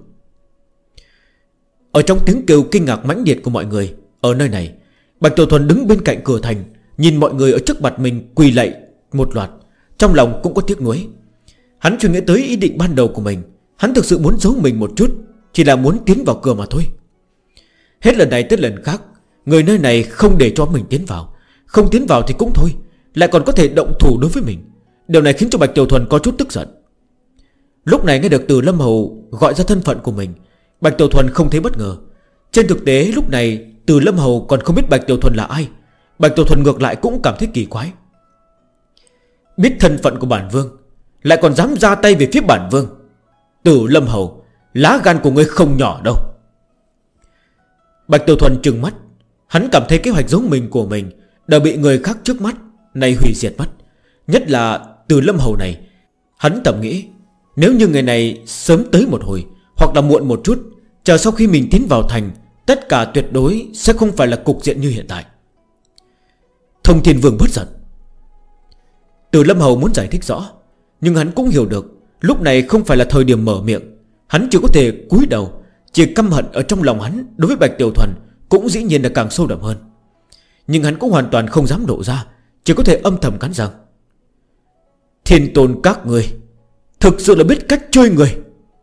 Ở trong tiếng kêu kinh ngạc mãnh liệt của mọi người ở nơi này, Bạch Tiểu Thuần đứng bên cạnh cửa thành, nhìn mọi người ở trước mặt mình quỳ lạy một loạt, trong lòng cũng có tiếc nuối. Hắn chưa nghĩ tới ý định ban đầu của mình. Hắn thực sự muốn giấu mình một chút, chỉ là muốn tiến vào cửa mà thôi. Hết lần này tới lần khác, người nơi này không để cho mình tiến vào. Không tiến vào thì cũng thôi, lại còn có thể động thủ đối với mình. Điều này khiến cho Bạch Tiểu Thuần có chút tức giận. Lúc này nghe được Từ Lâm Hầu gọi ra thân phận của mình, Bạch Tiểu Thuần không thấy bất ngờ. Trên thực tế lúc này Từ Lâm Hầu còn không biết Bạch Tiểu Thuần là ai. Bạch Tiểu Thuần ngược lại cũng cảm thấy kỳ quái. Biết thân phận của bản vương, lại còn dám ra tay về phía bản vương. Từ Lâm Hầu, lá gan của ngươi không nhỏ đâu. Bạch Tiểu Thuần trừng mắt. Hắn cảm thấy kế hoạch giấu mình của mình đã bị người khác trước mắt này hủy diệt mất. Nhất là Từ Lâm Hầu này. Hắn tầm nghĩ, nếu như người này sớm tới một hồi, hoặc là muộn một chút, chờ sau khi mình tiến vào thành, tất cả tuyệt đối sẽ không phải là cục diện như hiện tại. Thông Thiên Vương bất giận. Từ Lâm Hầu muốn giải thích rõ, nhưng hắn cũng hiểu được lúc này không phải là thời điểm mở miệng. Hắn chỉ có thể cúi đầu. Chỉ căm hận ở trong lòng hắn đối với Bạch Tiểu Thuần cũng dĩ nhiên là càng sâu đậm hơn. Nhưng hắn cũng hoàn toàn không dám lộ ra, chỉ có thể âm thầm cắn răng. Thiên Tôn các người thực sự là biết cách chơi người.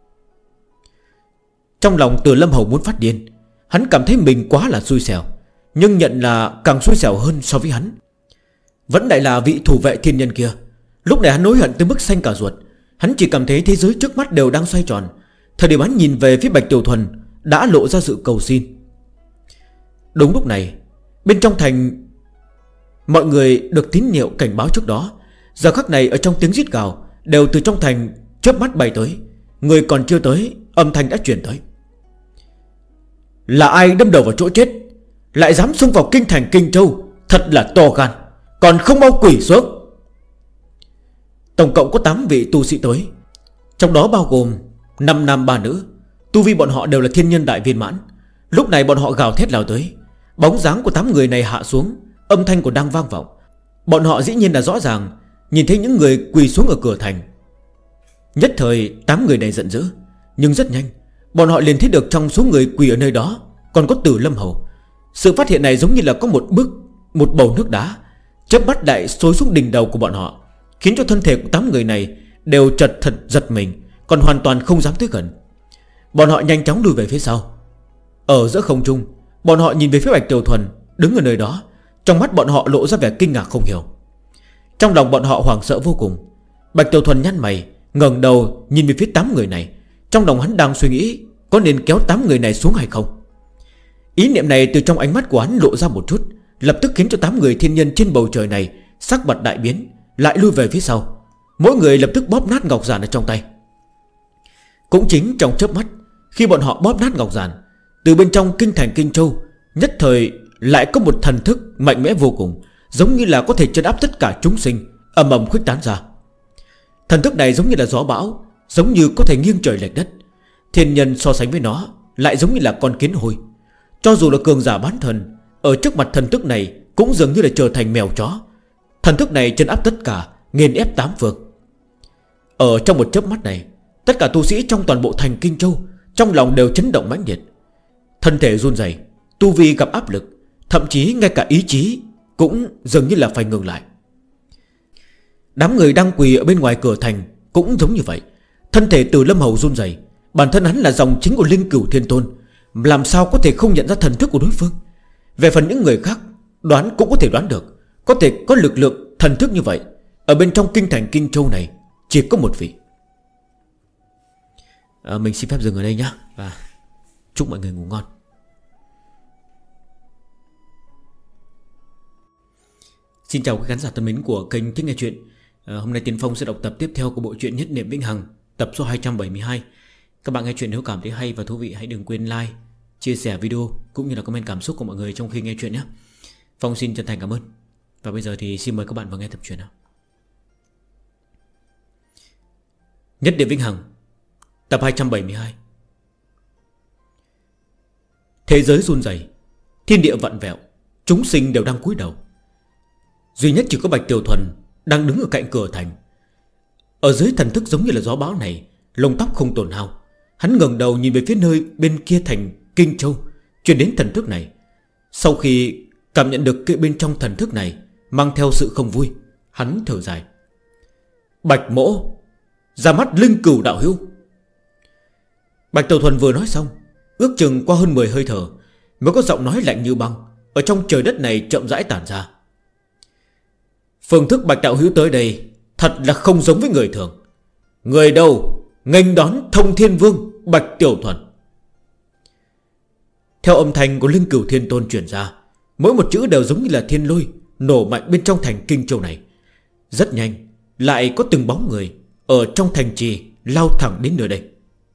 Trong lòng Từ Lâm Hầu muốn phát điên. Hắn cảm thấy mình quá là xui xẻo, nhưng nhận là càng xui xẻo hơn so với hắn vẫn lại là vị thủ vệ thiên nhân kia. Lúc này hắn hối hận tới mức xanh cả ruột. Hắn chỉ cảm thấy thế giới trước mắt đều đang xoay tròn. Thời điểm hắn nhìn về phía Bạch Tiểu Thuần đã lộ ra sự cầu xin. Đúng lúc này, bên trong thành mọi người được tín hiệu cảnh báo trước đó. Giờ khắc này ở trong tiếng rít gào, đều từ trong thành chớp mắt bay tới. Người còn chưa tới, âm thanh đã truyền tới. Là ai đâm đầu vào chỗ chết, lại dám xông vào kinh thành Kinh Châu, thật là to gan, còn không mau quỷ xuống. Tổng cộng có 8 vị tu sĩ tới, trong đó bao gồm 5 nam 3 nữ. Tu vi bọn họ đều là thiên nhân đại viên mãn. Lúc này bọn họ gào thét lao tới. Bóng dáng của 8 người này hạ xuống, âm thanh còn đang vang vọng. Bọn họ dĩ nhiên là rõ ràng nhìn thấy những người quỳ xuống ở cửa thành. Nhất thời 8 người này giận dữ. Nhưng rất nhanh bọn họ liền thấy được trong số người quỳ ở nơi đó còn có Từ Lâm Hầu. Sự phát hiện này giống như là có một bầu nước đá chớp mắt đại xối xuống đỉnh đầu của bọn họ, khiến cho thân thể của 8 người này đều chật thật giật mình, còn hoàn toàn không dám tới gần. Bọn họ nhanh chóng lùi về phía sau. Ở giữa không trung, bọn họ nhìn về phía Bạch Tiểu Thuần đứng ở nơi đó. Trong mắt bọn họ lộ ra vẻ kinh ngạc không hiểu. Trong lòng bọn họ hoảng sợ vô cùng. Bạch Tiểu Thuần nhăn mày, ngẩng đầu nhìn về phía 8 người này. Trong lòng hắn đang suy nghĩ có nên kéo 8 người này xuống hay không. Ý niệm này từ trong ánh mắt của hắn lộ ra một chút, lập tức khiến cho 8 người thiên nhân trên bầu trời này sắc mặt đại biến, lại lui về phía sau. Mỗi người lập tức bóp nát ngọc giản ở trong tay. Cũng chính trong chớp mắt, khi bọn họ bóp nát ngọc giản, từ bên trong kinh thành Kinh Châu nhất thời lại có một thần thức mạnh mẽ vô cùng, giống như là có thể trấn áp tất cả chúng sinh, ầm ầm khuếch tán ra. Thần thức này giống như là gió bão, giống như có thể nghiêng trời lệch đất. Thiên nhân so sánh với nó lại giống như là con kiến hôi. Cho dù là cường giả bán thần, ở trước mặt thần thức này cũng dường như là trở thành mèo chó. Thần thức này trấn áp tất cả, nghiền ép 8 phương. Ở trong một chớp mắt này, tất cả tu sĩ trong toàn bộ thành Kinh Châu trong lòng đều chấn động mãnh liệt. Thân thể run rẩy, tu vi gặp áp lực, thậm chí ngay cả ý chí cũng dường như là phải ngừng lại. Đám người đang quỳ ở bên ngoài cửa thành cũng giống như vậy. Thân thể Từ Lâm Hầu run rẩy. Bản thân hắn là dòng chính của Linh Cửu Thiên Tôn, làm sao có thể không nhận ra thần thức của đối phương. Về phần những người khác, đoán cũng có thể đoán được. Có thể có lực lượng thần thức như vậy, ở bên trong kinh thành Kinh Châu này chỉ có một vị. Mình xin phép dừng ở đây nhé, và chúc mọi người ngủ ngon. Xin chào các khán giả thân mến của kênh Thích Nghe Chuyện. Hôm nay Tiến Phong sẽ đọc tập tiếp theo của bộ truyện Nhất Niệm Vĩnh Hằng, tập số 272. Các bạn nghe chuyện nếu cảm thấy hay và thú vị, hãy đừng quên like, chia sẻ video cũng như là comment cảm xúc của mọi người trong khi nghe chuyện nhé. Phong xin chân thành cảm ơn. Và bây giờ thì xin mời các bạn vào nghe tập truyện nào. Nhất Niệm Vĩnh Hằng, tập 272. Thế giới run rẩy, thiên địa vặn vẹo, chúng sinh đều đang cúi đầu. Duy nhất chỉ có Bạch Tiểu Thuần đang đứng ở cạnh cửa thành. Ở dưới thần thức giống như là gió bão này, lông tóc không tổn hao. Hắn ngẩng đầu nhìn về phía nơi bên kia thành Kinh Châu truyền đến thần thức này. Sau khi cảm nhận được cái bên trong thần thức này mang theo sự không vui, hắn thở dài. Bạch Mỗ, ra mắt Linh Cửu đạo hữu. Bạch Tiểu Thuần vừa nói xong, ước chừng qua hơn 10 hơi thở mới có giọng nói lạnh như băng ở trong trời đất này chậm rãi tản ra. Phương thức Bạch đạo hữu tới đây thật là không giống với người thường. Người đâu nghênh đón Thông Thiên Vương Bạch Tiểu Thuần. Theo âm thanh của Linh Cửu Thiên Tôn truyền ra, mỗi một chữ đều giống như là thiên lôi nổ mạnh bên trong thành Kinh Châu này. Rất nhanh lại có từng bóng người ở trong thành trì lao thẳng đến nơi đây.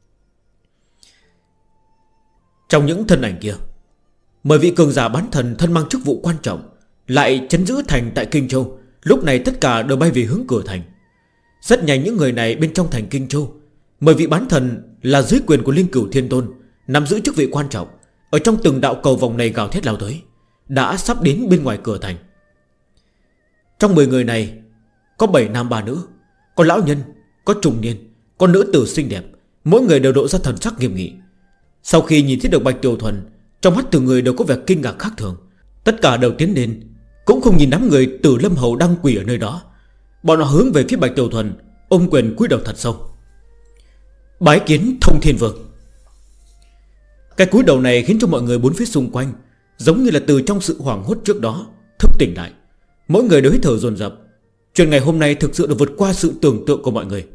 Trong những thân ảnh kia, 10 vị cường giả bán thần thân mang chức vụ quan trọng lại trấn giữ thành tại Kinh Châu, lúc này tất cả đều bay về hướng cửa thành. Rất nhanh những người này bên trong thành Kinh Châu, 10 vị bán thần là dưới quyền của Linh Cửu Thiên Tôn, nắm giữ chức vị quan trọng, ở trong từng đạo cầu vòng này gào thét lao tới, đã sắp đến bên ngoài cửa thành. Trong 10 người này có 7 nam 3 nữ, có lão nhân, có trùng niên, có nữ tử xinh đẹp, mỗi người đều độ ra thần sắc nghiêm nghị. Sau khi nhìn thấy được Bạch Tiểu Thuần, trong mắt từng người đều có vẻ kinh ngạc khác thường. Tất cả đều tiến đến, cũng không nhìn đám người Từ Lâm Hầu đang quỳ ở nơi đó. Bọn họ hướng về phía Bạch Tiểu Thuần, ôm quyền cúi đầu thật sâu. Bái kiến Thông Thiên Vương. Cái cúi đầu này khiến cho mọi người bốn phía xung quanh giống như là từ trong sự hoảng hốt trước đó thức tỉnh lại. Mỗi người đều hít thở dồn dập. Chuyện ngày hôm nay thực sự đã vượt qua sự tưởng tượng của mọi người.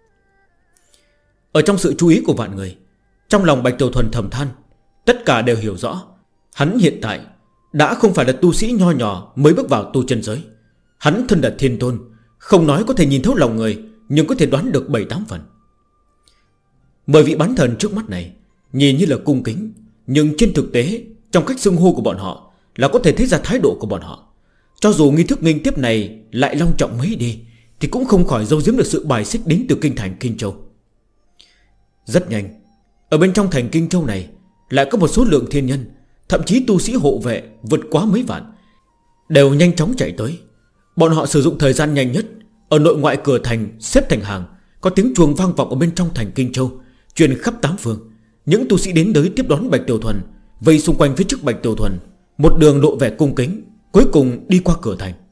Ở trong sự chú ý của vạn người, trong lòng Bạch Tiểu Thuần thầm than. Tất cả đều hiểu rõ, hắn hiện tại đã không phải là tu sĩ nho nhỏ mới bước vào tu chân giới. Hắn thân là thiên tôn, không nói có thể nhìn thấu lòng người, nhưng có thể đoán được 7-8 phần. 10 vị bán thần trước mắt này nhìn như là cung kính, nhưng trên thực tế trong cách xưng hô của bọn họ là có thể thấy ra thái độ của bọn họ. Cho dù nghi thức nghênh tiếp này lại long trọng mấy đi thì cũng không khỏi giấu giếm được sự bài xích đến từ kinh thành Kinh Châu. Rất nhanh, ở bên trong thành Kinh Châu này lại có một số lượng thiên nhân, thậm chí tu sĩ hộ vệ vượt quá mấy vạn, đều nhanh chóng chạy tới. Bọn họ sử dụng thời gian nhanh nhất ở nội ngoại cửa thành xếp thành hàng. Có tiếng chuông vang vọng ở bên trong thành Kinh Châu, truyền khắp tám phương. Những tu sĩ đến tới tiếp đón Bạch Tiểu Thuần, vây xung quanh phía trước Bạch Tiểu Thuần, một đường lộ vẻ cung kính, cuối cùng đi qua cửa thành.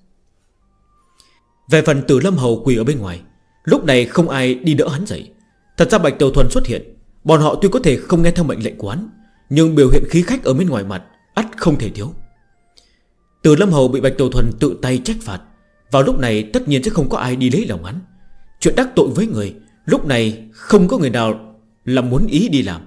Về phần Tử Lâm Hầu quỳ ở bên ngoài, lúc này không ai đi đỡ hắn dậy. Thật ra Bạch Tiểu Thuần xuất hiện, bọn họ tuy có thể không nghe theo mệnh lệnh của hắn, nhưng biểu hiện khí khách ở bên ngoài mặt ắt không thể thiếu. Tử Lâm Hầu bị Bạch Tiểu Thuần tự tay trách phạt, vào lúc này tất nhiên sẽ không có ai đi lấy lòng hắn. Chuyện đắc tội với người, lúc này không có người nào là muốn ý đi làm.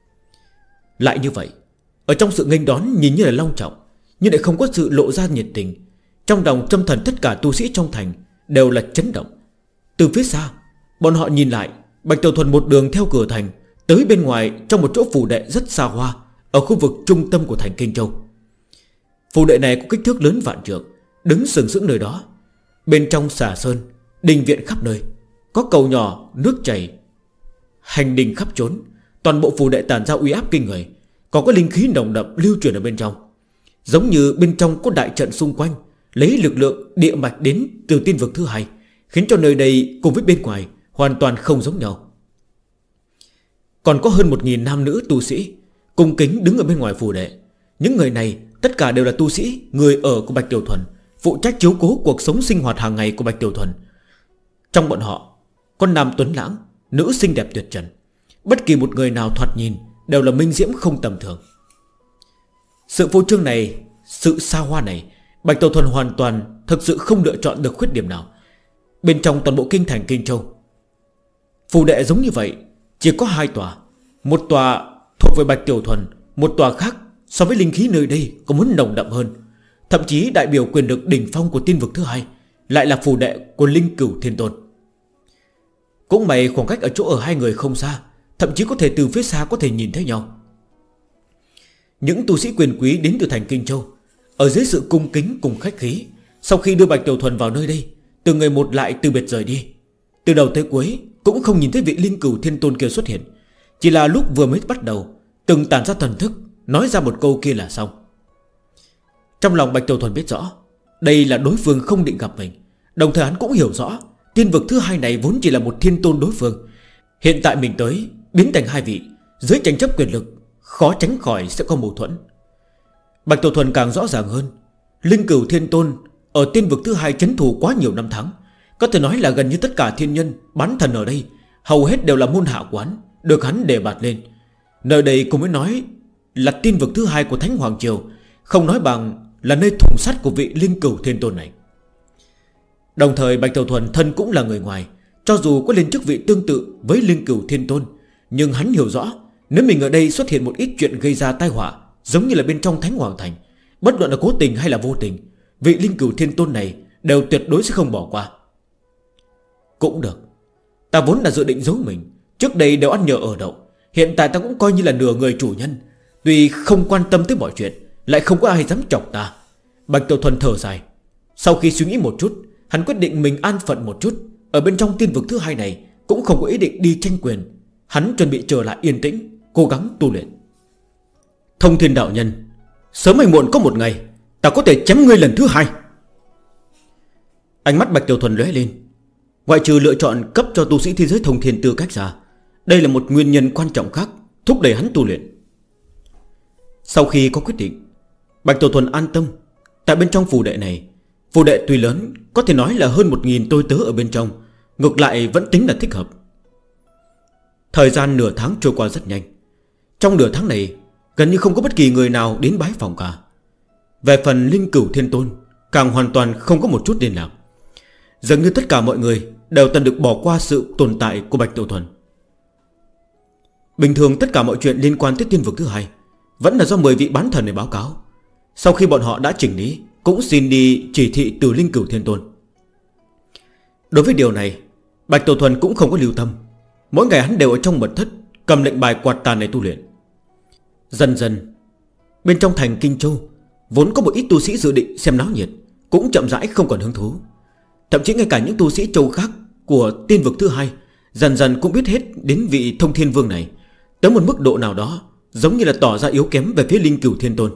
Lại như vậy, ở trong sự nghênh đón nhìn như là long trọng, nhưng lại không có sự lộ ra nhiệt tình. Trong lòng tâm thần tất cả tu sĩ trong thành đều là chấn động. Từ phía xa, bọn họ nhìn lại, Bạch Tiểu Thuần một đường theo cửa thành tới bên ngoài trong một chỗ phủ đệ rất xa hoa, ở khu vực trung tâm của thành Kinh Châu. Phủ đệ này có kích thước lớn vạn trượng, đứng sừng sững nơi đó. Bên trong xà sơn, đình viện khắp nơi, có cầu nhỏ, nước chảy, hành đình khắp trốn. Toàn bộ phủ đệ tản ra uy áp kinh người, còn có linh khí nồng đậm lưu truyền ở bên trong, giống như bên trong có đại trận xung quanh, lấy lực lượng địa mạch đến từ tiên vực thứ hai, khiến cho nơi đây cùng với bên ngoài hoàn toàn không giống nhau. Còn có hơn 1000 nam nữ tu sĩ cung kính đứng ở bên ngoài phủ đệ. Những người này tất cả đều là tu sĩ, người ở của Bạch Tiểu Thuần, phụ trách chiếu cố cuộc sống sinh hoạt hàng ngày của Bạch Tiểu Thuần. Trong bọn họ có nam tuấn lãng, nữ xinh đẹp tuyệt trần, bất kỳ một người nào thoạt nhìn đều là minh diễm không tầm thường. Sự phô trương này, sự xa hoa này, Bạch Tiểu Thuần hoàn toàn thực sự không lựa chọn được khuyết điểm nào. Bên trong toàn bộ kinh thành Kinh Châu, phủ đệ giống như vậy chỉ có 2 tòa. Một tòa thuộc về Bạch Tiểu Thuần, một tòa khác so với linh khí nơi đây có muốn nồng đậm hơn. Thậm chí đại biểu quyền lực đỉnh phong của tiên vực thứ hai lại là phủ đệ của Linh Cửu Thiên Tôn. Cũng may khoảng cách ở chỗ ở hai người không xa, thậm chí có thể từ phía xa có thể nhìn thấy nhau. Những tu sĩ quyền quý đến từ thành Kinh Châu, ở dưới sự cung kính cùng khách khí, sau khi đưa Bạch Tiểu Thuần vào nơi đây, từng người một lại từ biệt rời đi. Từ đầu tới cuối cũng không nhìn thấy vị Linh Cửu Thiên Tôn kia xuất hiện, chỉ là lúc vừa mới bắt đầu từng tản ra thần thức, nói ra một câu kia là xong. Trong lòng Bạch Tiểu Thuần biết rõ đây là đối phương không định gặp mình, đồng thời hắn cũng hiểu rõ tiên vực thứ hai này vốn chỉ là một thiên tôn đối phương. Hiện tại mình tới biến thành hai vị, dưới tranh chấp quyền lực khó tránh khỏi sẽ có mâu thuẫn. Bạch Tiểu Thuần càng rõ ràng hơn, Linh Cửu Thiên Tôn ở tiên vực thứ hai trấn thủ quá nhiều năm tháng, có thể nói là gần như tất cả thiên nhân bán thần ở đây hầu hết đều là môn hạ quán, được hắn đề bạt lên. Nơi đây cũng mới nói là tiên vực thứ hai của Thánh Hoàng Triều, không nói bằng là nơi thủng sắt của vị Linh Cửu Thiên Tôn này. Đồng thời Bạch Tiểu Thuần thân cũng là người ngoài, cho dù có lên chức vị tương tự với Linh Cửu Thiên Tôn, nhưng hắn hiểu rõ nếu mình ở đây xuất hiện một ít chuyện gây ra tai họa, giống như là bên trong Thánh Hoàng Thành, bất luận là cố tình hay là vô tình, vị Linh Cửu Thiên Tôn này đều tuyệt đối sẽ không bỏ qua. Cũng được, ta vốn là dự định giấu mình, trước đây đều ăn nhờ ở đậu, hiện tại ta cũng coi như là nửa người chủ nhân. Tuy không quan tâm tới mọi chuyện, lại không có ai dám chọc ta. Bạch Tiểu Thuần thở dài, sau khi suy nghĩ một chút, hắn quyết định mình an phận một chút. Ở bên trong tiên vực thứ hai này cũng không có ý định đi tranh quyền, hắn chuẩn bị trở lại yên tĩnh, cố gắng tu luyện. Thông Thiên đạo nhân, sớm hay muộn có một ngày ta có thể chém ngươi lần thứ hai. Ánh mắt Bạch Tiểu Thuần lóe lên. Ngoại trừ lựa chọn cấp cho tu sĩ thế giới thông thiên tư cách ra, đây là một nguyên nhân quan trọng khác thúc đẩy hắn tu luyện. Sau khi có quyết định, Bạch Tiểu Thuần an tâm. Tại bên trong phủ đệ này, phủ đệ tuy lớn, có thể nói là hơn 1000 tôi tớ ở bên trong, ngược lại vẫn tính là thích hợp. Thời gian nửa tháng trôi qua rất nhanh. Trong nửa tháng này gần như không có bất kỳ người nào đến bái phòng cả. Về phần Linh Cửu Thiên Tôn, càng hoàn toàn không có một chút liên lạc. Dường như tất cả mọi người đều tận được bỏ qua sự tồn tại của Bạch Tiểu Thuần. Bình thường tất cả mọi chuyện liên quan tới tiên vực thứ hai vẫn là do 10 vị bán thần này báo cáo. Sau khi bọn họ đã chỉnh lý, cũng xin đi chỉ thị từ Linh Cửu Thiên Tôn. Đối với điều này, Bạch Tiểu Thuần cũng không có lưu tâm. Mỗi ngày hắn đều ở trong mật thất cầm lệnh bài quạt tàn này tu luyện. Dần dần bên trong thành Kinh Châu vốn có một ít tu sĩ dự định xem náo nhiệt cũng chậm rãi không còn hứng thú. Thậm chí ngay cả những tu sĩ châu khác của tiên vực thứ hai dần dần cũng biết hết đến vị Thông Thiên Vương này. Tới một mức độ nào đó giống như là tỏ ra yếu kém về phía Linh Cửu Thiên Tôn.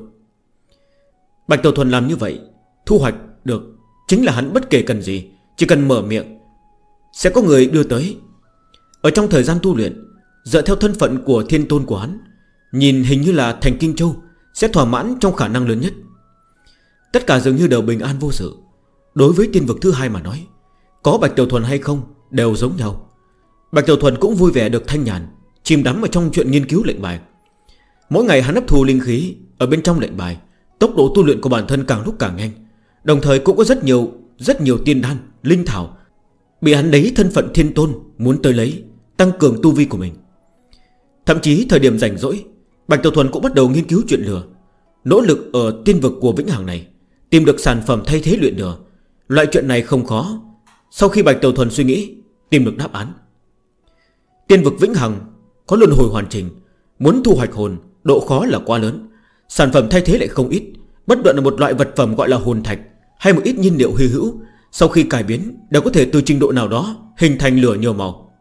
Bạch Tiểu Thuần làm như vậy thu hoạch được chính là hắn bất kể cần gì, chỉ cần mở miệng sẽ có người đưa tới. Ở trong thời gian tu luyện, dựa theo thân phận của Thiên Tôn của hắn, nhìn hình như là thành Kinh Châu sẽ thỏa mãn trong khả năng lớn nhất. Tất cả dường như đều bình an vô sự. Đối với tiên vực thứ hai mà nói, có Bạch Tiểu Thuần hay không đều giống nhau. Bạch Tiểu Thuần cũng vui vẻ được thanh nhàn, chìm đắm ở trong chuyện nghiên cứu lệnh bài. Mỗi ngày hắn hấp thu linh khí ở bên trong lệnh bài, tốc độ tu luyện của bản thân càng lúc càng nhanh. Đồng thời cũng có rất nhiều tiên đan, linh thảo bị hắn lấy thân phận Thiên Tôn muốn tới lấy, tăng cường tu vi của mình. Thậm chí thời điểm rảnh rỗi, Bạch Tiểu Thuần cũng bắt đầu nghiên cứu chuyện lửa, nỗ lực ở tiên vực của Vĩnh Hằng này tìm được sản phẩm thay thế luyện lửa. Loại chuyện này không khó. Sau khi Bạch Tiểu Thuần suy nghĩ, tìm được đáp án. Tiên vực Vĩnh Hằng có luân hồi hoàn chỉnh, muốn thu hoạch hồn độ khó là quá lớn. Sản phẩm thay thế lại không ít, bất luận là một loại vật phẩm gọi là hồn thạch hay một ít nhiên liệu hy hữu, sau khi cải biến đều có thể từ trình độ nào đó hình thành lửa nhiều màu.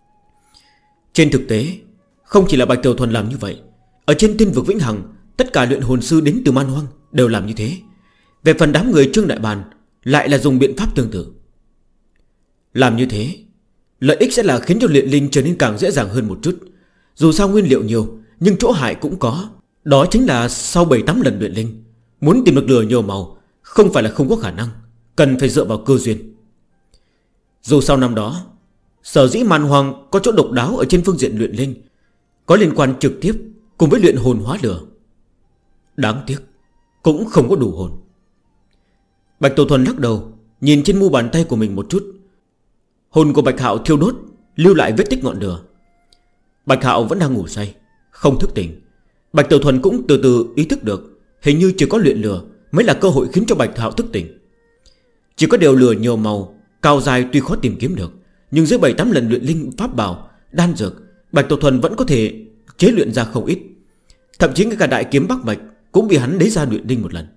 Trên thực tế, không chỉ là Bạch Tiểu Thuần làm như vậy. Ở trên tiên vực Vĩnh Hằng, tất cả luyện hồn sư đến từ Man Hoang đều làm như thế. Về phần đám người Trương Đại Bàn lại là dùng biện pháp tương tự. Làm như thế, lợi ích sẽ là khiến cho luyện linh trở nên càng dễ dàng hơn một chút. Dù sao nguyên liệu nhiều, nhưng chỗ hại cũng có. Đó chính là sau 7-8 lần luyện linh, muốn tìm được lửa nhiều màu không phải là không có khả năng, cần phải dựa vào cơ duyên. Dù sau năm đó, sở dĩ Man Hoang có chỗ độc đáo ở trên phương diện luyện linh, có liên quan trực tiếp cùng với luyện hồn hóa lửa. Đáng tiếc cũng không có đủ hồn. Bạch Tiểu Thuần lắc đầu, nhìn trên mu bàn tay của mình một chút. Hồn của Bạch Hạo thiêu đốt, lưu lại vết tích ngọn lửa. Bạch Hạo vẫn đang ngủ say, không thức tỉnh. Bạch Tiểu Thuần cũng từ từ ý thức được, hình như chỉ có luyện lửa mới là cơ hội khiến cho Bạch Hạo thức tỉnh. Chỉ có điều lửa nhiều màu, cao dài tuy khó tìm kiếm được, nhưng dưới 7-8 lần luyện linh pháp bảo, đan dược, Bạch Tiểu Thuần vẫn có thể chế luyện ra không ít. Thậm chí ngay cả đại kiếm Bắc Bạch cũng bị hắn lấy ra luyện linh một lần.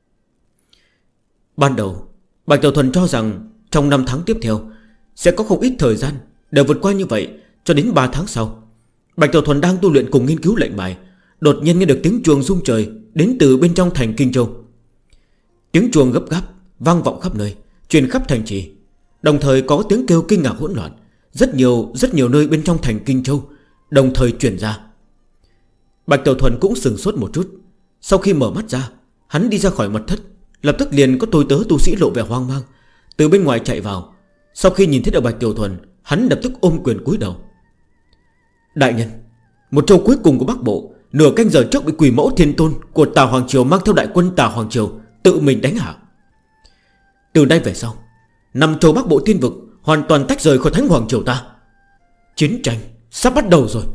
Ban đầu Bạch Tiểu Thuần cho rằng trong 5 tháng tiếp theo sẽ có không ít thời gian đều vượt qua như vậy. Cho đến 3 tháng sau, Bạch Tiểu Thuần đang tu luyện cùng nghiên cứu lệnh bài, đột nhiên nghe được tiếng chuông rung trời đến từ bên trong thành Kinh Châu. Tiếng chuông gấp gáp vang vọng khắp nơi, truyền khắp thành trì. Đồng thời có tiếng kêu kinh ngạc hỗn loạn, rất nhiều nơi bên trong thành Kinh Châu đồng thời truyền ra. Bạch Tiểu Thuần cũng sừng sốt một chút. Sau khi mở mắt ra, hắn đi ra khỏi mật thất, lập tức liền có tôi tớ tu sĩ lộ vẻ hoang mang từ bên ngoài chạy vào. Sau khi nhìn thấy được Bạch Tiểu Thuần, hắn lập tức ôm quyền cúi đầu. Đại nhân, một châu cuối cùng của Bắc Bộ nửa canh giờ trước bị Quỷ Mẫu Thiên Tôn của Tà Hoàng Triều mang theo đại quân Tà Hoàng Triều tự mình đánh hạ. Từ đây về sau, 5 châu Bắc Bộ tiên vực hoàn toàn tách rời khỏi Thánh Hoàng Triều ta. Chiến tranh sắp bắt đầu rồi.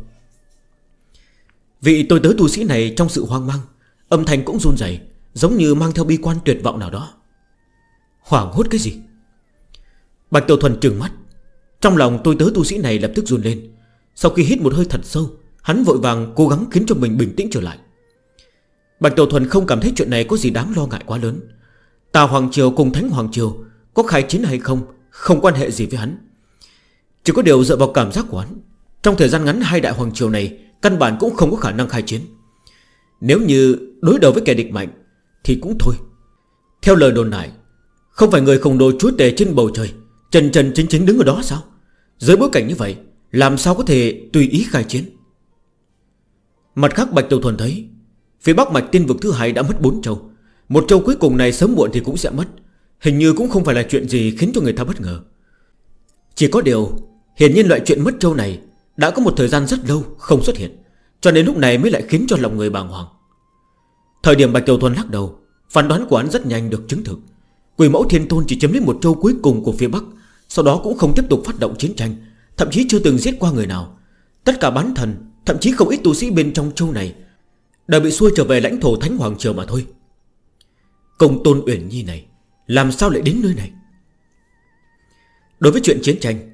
Vị tôi tớ tu sĩ này trong sự hoang mang, âm thanh cũng run rẩy, giống như mang theo bi quan tuyệt vọng nào đó. Hoảng hốt cái gì? Bạch Tiểu Thuần trừng mắt. Trong lòng tôi tớ tu sĩ này lập tức run lên. Sau khi hít một hơi thật sâu, hắn vội vàng cố gắng khiến cho mình bình tĩnh trở lại. Bạch Tiểu Thuần không cảm thấy chuyện này có gì đáng lo ngại quá lớn. Tà Hoàng Triều cùng Thánh Hoàng Triều có khai chiến hay không không quan hệ gì với hắn. Chỉ có điều dựa vào cảm giác của hắn, trong thời gian ngắn hai đại Hoàng Triều này căn bản cũng không có khả năng khai chiến. Nếu như đối đầu với kẻ địch mạnh thì cũng thôi. Theo lời đồn đại, không phải người khổng lồ chúa tể trên bầu trời chân chân chính chính đứng ở đó sao? Dưới bối cảnh như vậy, làm sao có thể tùy ý khai chiến? Mặt khác Bạch Tiểu Thuần thấy phía Bắc Mạch tiên vực thứ hai đã mất 4 châu. Một châu cuối cùng này sớm muộn thì cũng sẽ mất. Hình như cũng không phải là chuyện gì khiến cho người ta bất ngờ. Chỉ có điều hiển nhiên loại chuyện mất châu này đã có một thời gian rất lâu không xuất hiện, cho nên lúc này mới lại khiến cho lòng người bàng hoàng. Thời điểm Bạch Tiểu Thuần lắc đầu, phán đoán của hắn rất nhanh được chứng thực. Quỷ Mẫu Thiên Tôn chỉ chiếm lấy một châu cuối cùng của phía Bắc, sau đó cũng không tiếp tục phát động chiến tranh, thậm chí chưa từng giết qua người nào. Tất cả bán thần, thậm chí không ít tu sĩ bên trong châu này đều bị xuôi trở về lãnh thổ Thánh Hoàng Triều mà thôi. Công Tôn Uyển Nhi này làm sao lại đến nơi này? Đối với chuyện chiến tranh,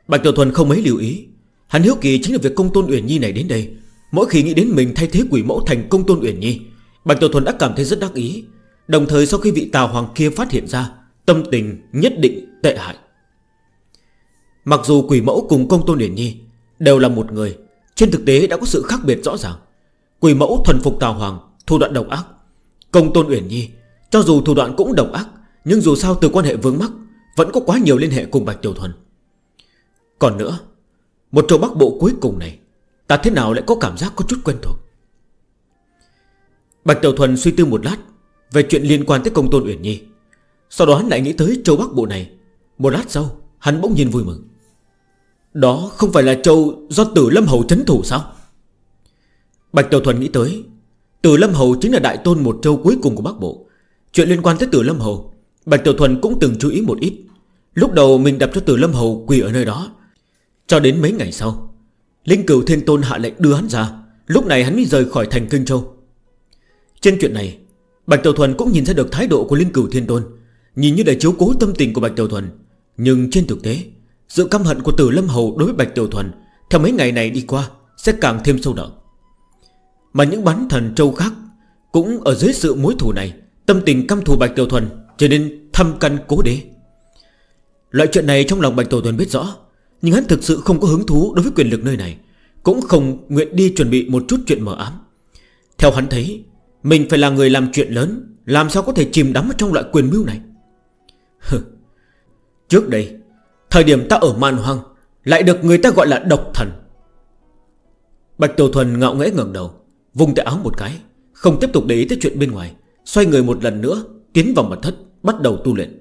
Bạch Tiểu Thuần không mấy lưu ý. Hắn hiếu kỳ chính là việc Công Tôn Uyển Nhi này đến đây. Mỗi khi nghĩ đến mình thay thế quỷ mẫu thành Công Tôn Uyển Nhi, Bạch Tiểu Thuần đã cảm thấy rất đắc ý. Đồng thời sau khi vị Tào Hoàng kia phát hiện ra, tâm tình nhất định tệ hại. Mặc dù quỷ mẫu cùng Công Tôn Uyển Nhi đều là một người, trên thực tế đã có sự khác biệt rõ ràng. Quỷ mẫu thuần phục Tào Hoàng, thủ đoạn độc ác. Công Tôn Uyển Nhi cho dù thủ đoạn cũng độc ác, nhưng dù sao từ quan hệ vướng mắc vẫn có quá nhiều liên hệ cùng Bạch Tiểu Thuần. Còn nữa, một châu Bắc Bộ cuối cùng này, ta thế nào lại có cảm giác có chút quen thuộc. Bạch Tiểu Thuần suy tư một lát về chuyện liên quan tới Công Tôn Uyển Nhi. Sau đó hắn lại nghĩ tới châu Bắc Bộ này. Một lát sau hắn bỗng nhiên vui mừng. Đó không phải là châu do Tử Lâm Hầu trấn thủ sao? Bạch Tiểu Thuần nghĩ tới, Tử Lâm Hầu chính là đại tôn một châu cuối cùng của Bắc Bộ. Chuyện liên quan tới Tử Lâm Hầu, Bạch Tiểu Thuần cũng từng chú ý một ít. Lúc đầu mình đập cho Tử Lâm Hầu quỳ ở nơi đó. Cho đến mấy ngày sau, Linh Cửu Thiên Tôn hạ lệnh đưa hắn ra. Lúc này hắn mới rời khỏi thành Kinh Châu. Trên chuyện này, Bạch Tiểu Thuần cũng nhìn ra được thái độ của Linh Cửu Thiên Tôn, nhìn như để chiếu cố tâm tình của Bạch Tiểu Thuần. Nhưng trên thực tế, sự căm hận của Tử Lâm Hầu đối với Bạch Tiểu Thuần theo mấy ngày này đi qua sẽ càng thêm sâu đậm. Mà những bán thần châu khác cũng ở dưới sự mối thù này, tâm tình căm thù Bạch Tiểu Thuần trở nên thâm căn cố đế. Loại chuyện này trong lòng Bạch Tiểu Thuần biết rõ, nhưng hắn thực sự không có hứng thú đối với quyền lực nơi này, cũng không nguyện đi chuẩn bị một chút chuyện mờ ám. Theo hắn thấy, mình phải là người làm chuyện lớn, làm sao có thể chìm đắm trong loại quyền mưu này. Trước đây, thời điểm ta ở Man Hoang, lại được người ta gọi là độc thần. Bạch Tiểu Thuần ngạo nghễ ngẩng đầu, vùng tay áo một cái, không tiếp tục để ý tới chuyện bên ngoài, xoay người một lần nữa, tiến vào mật thất, bắt đầu tu luyện.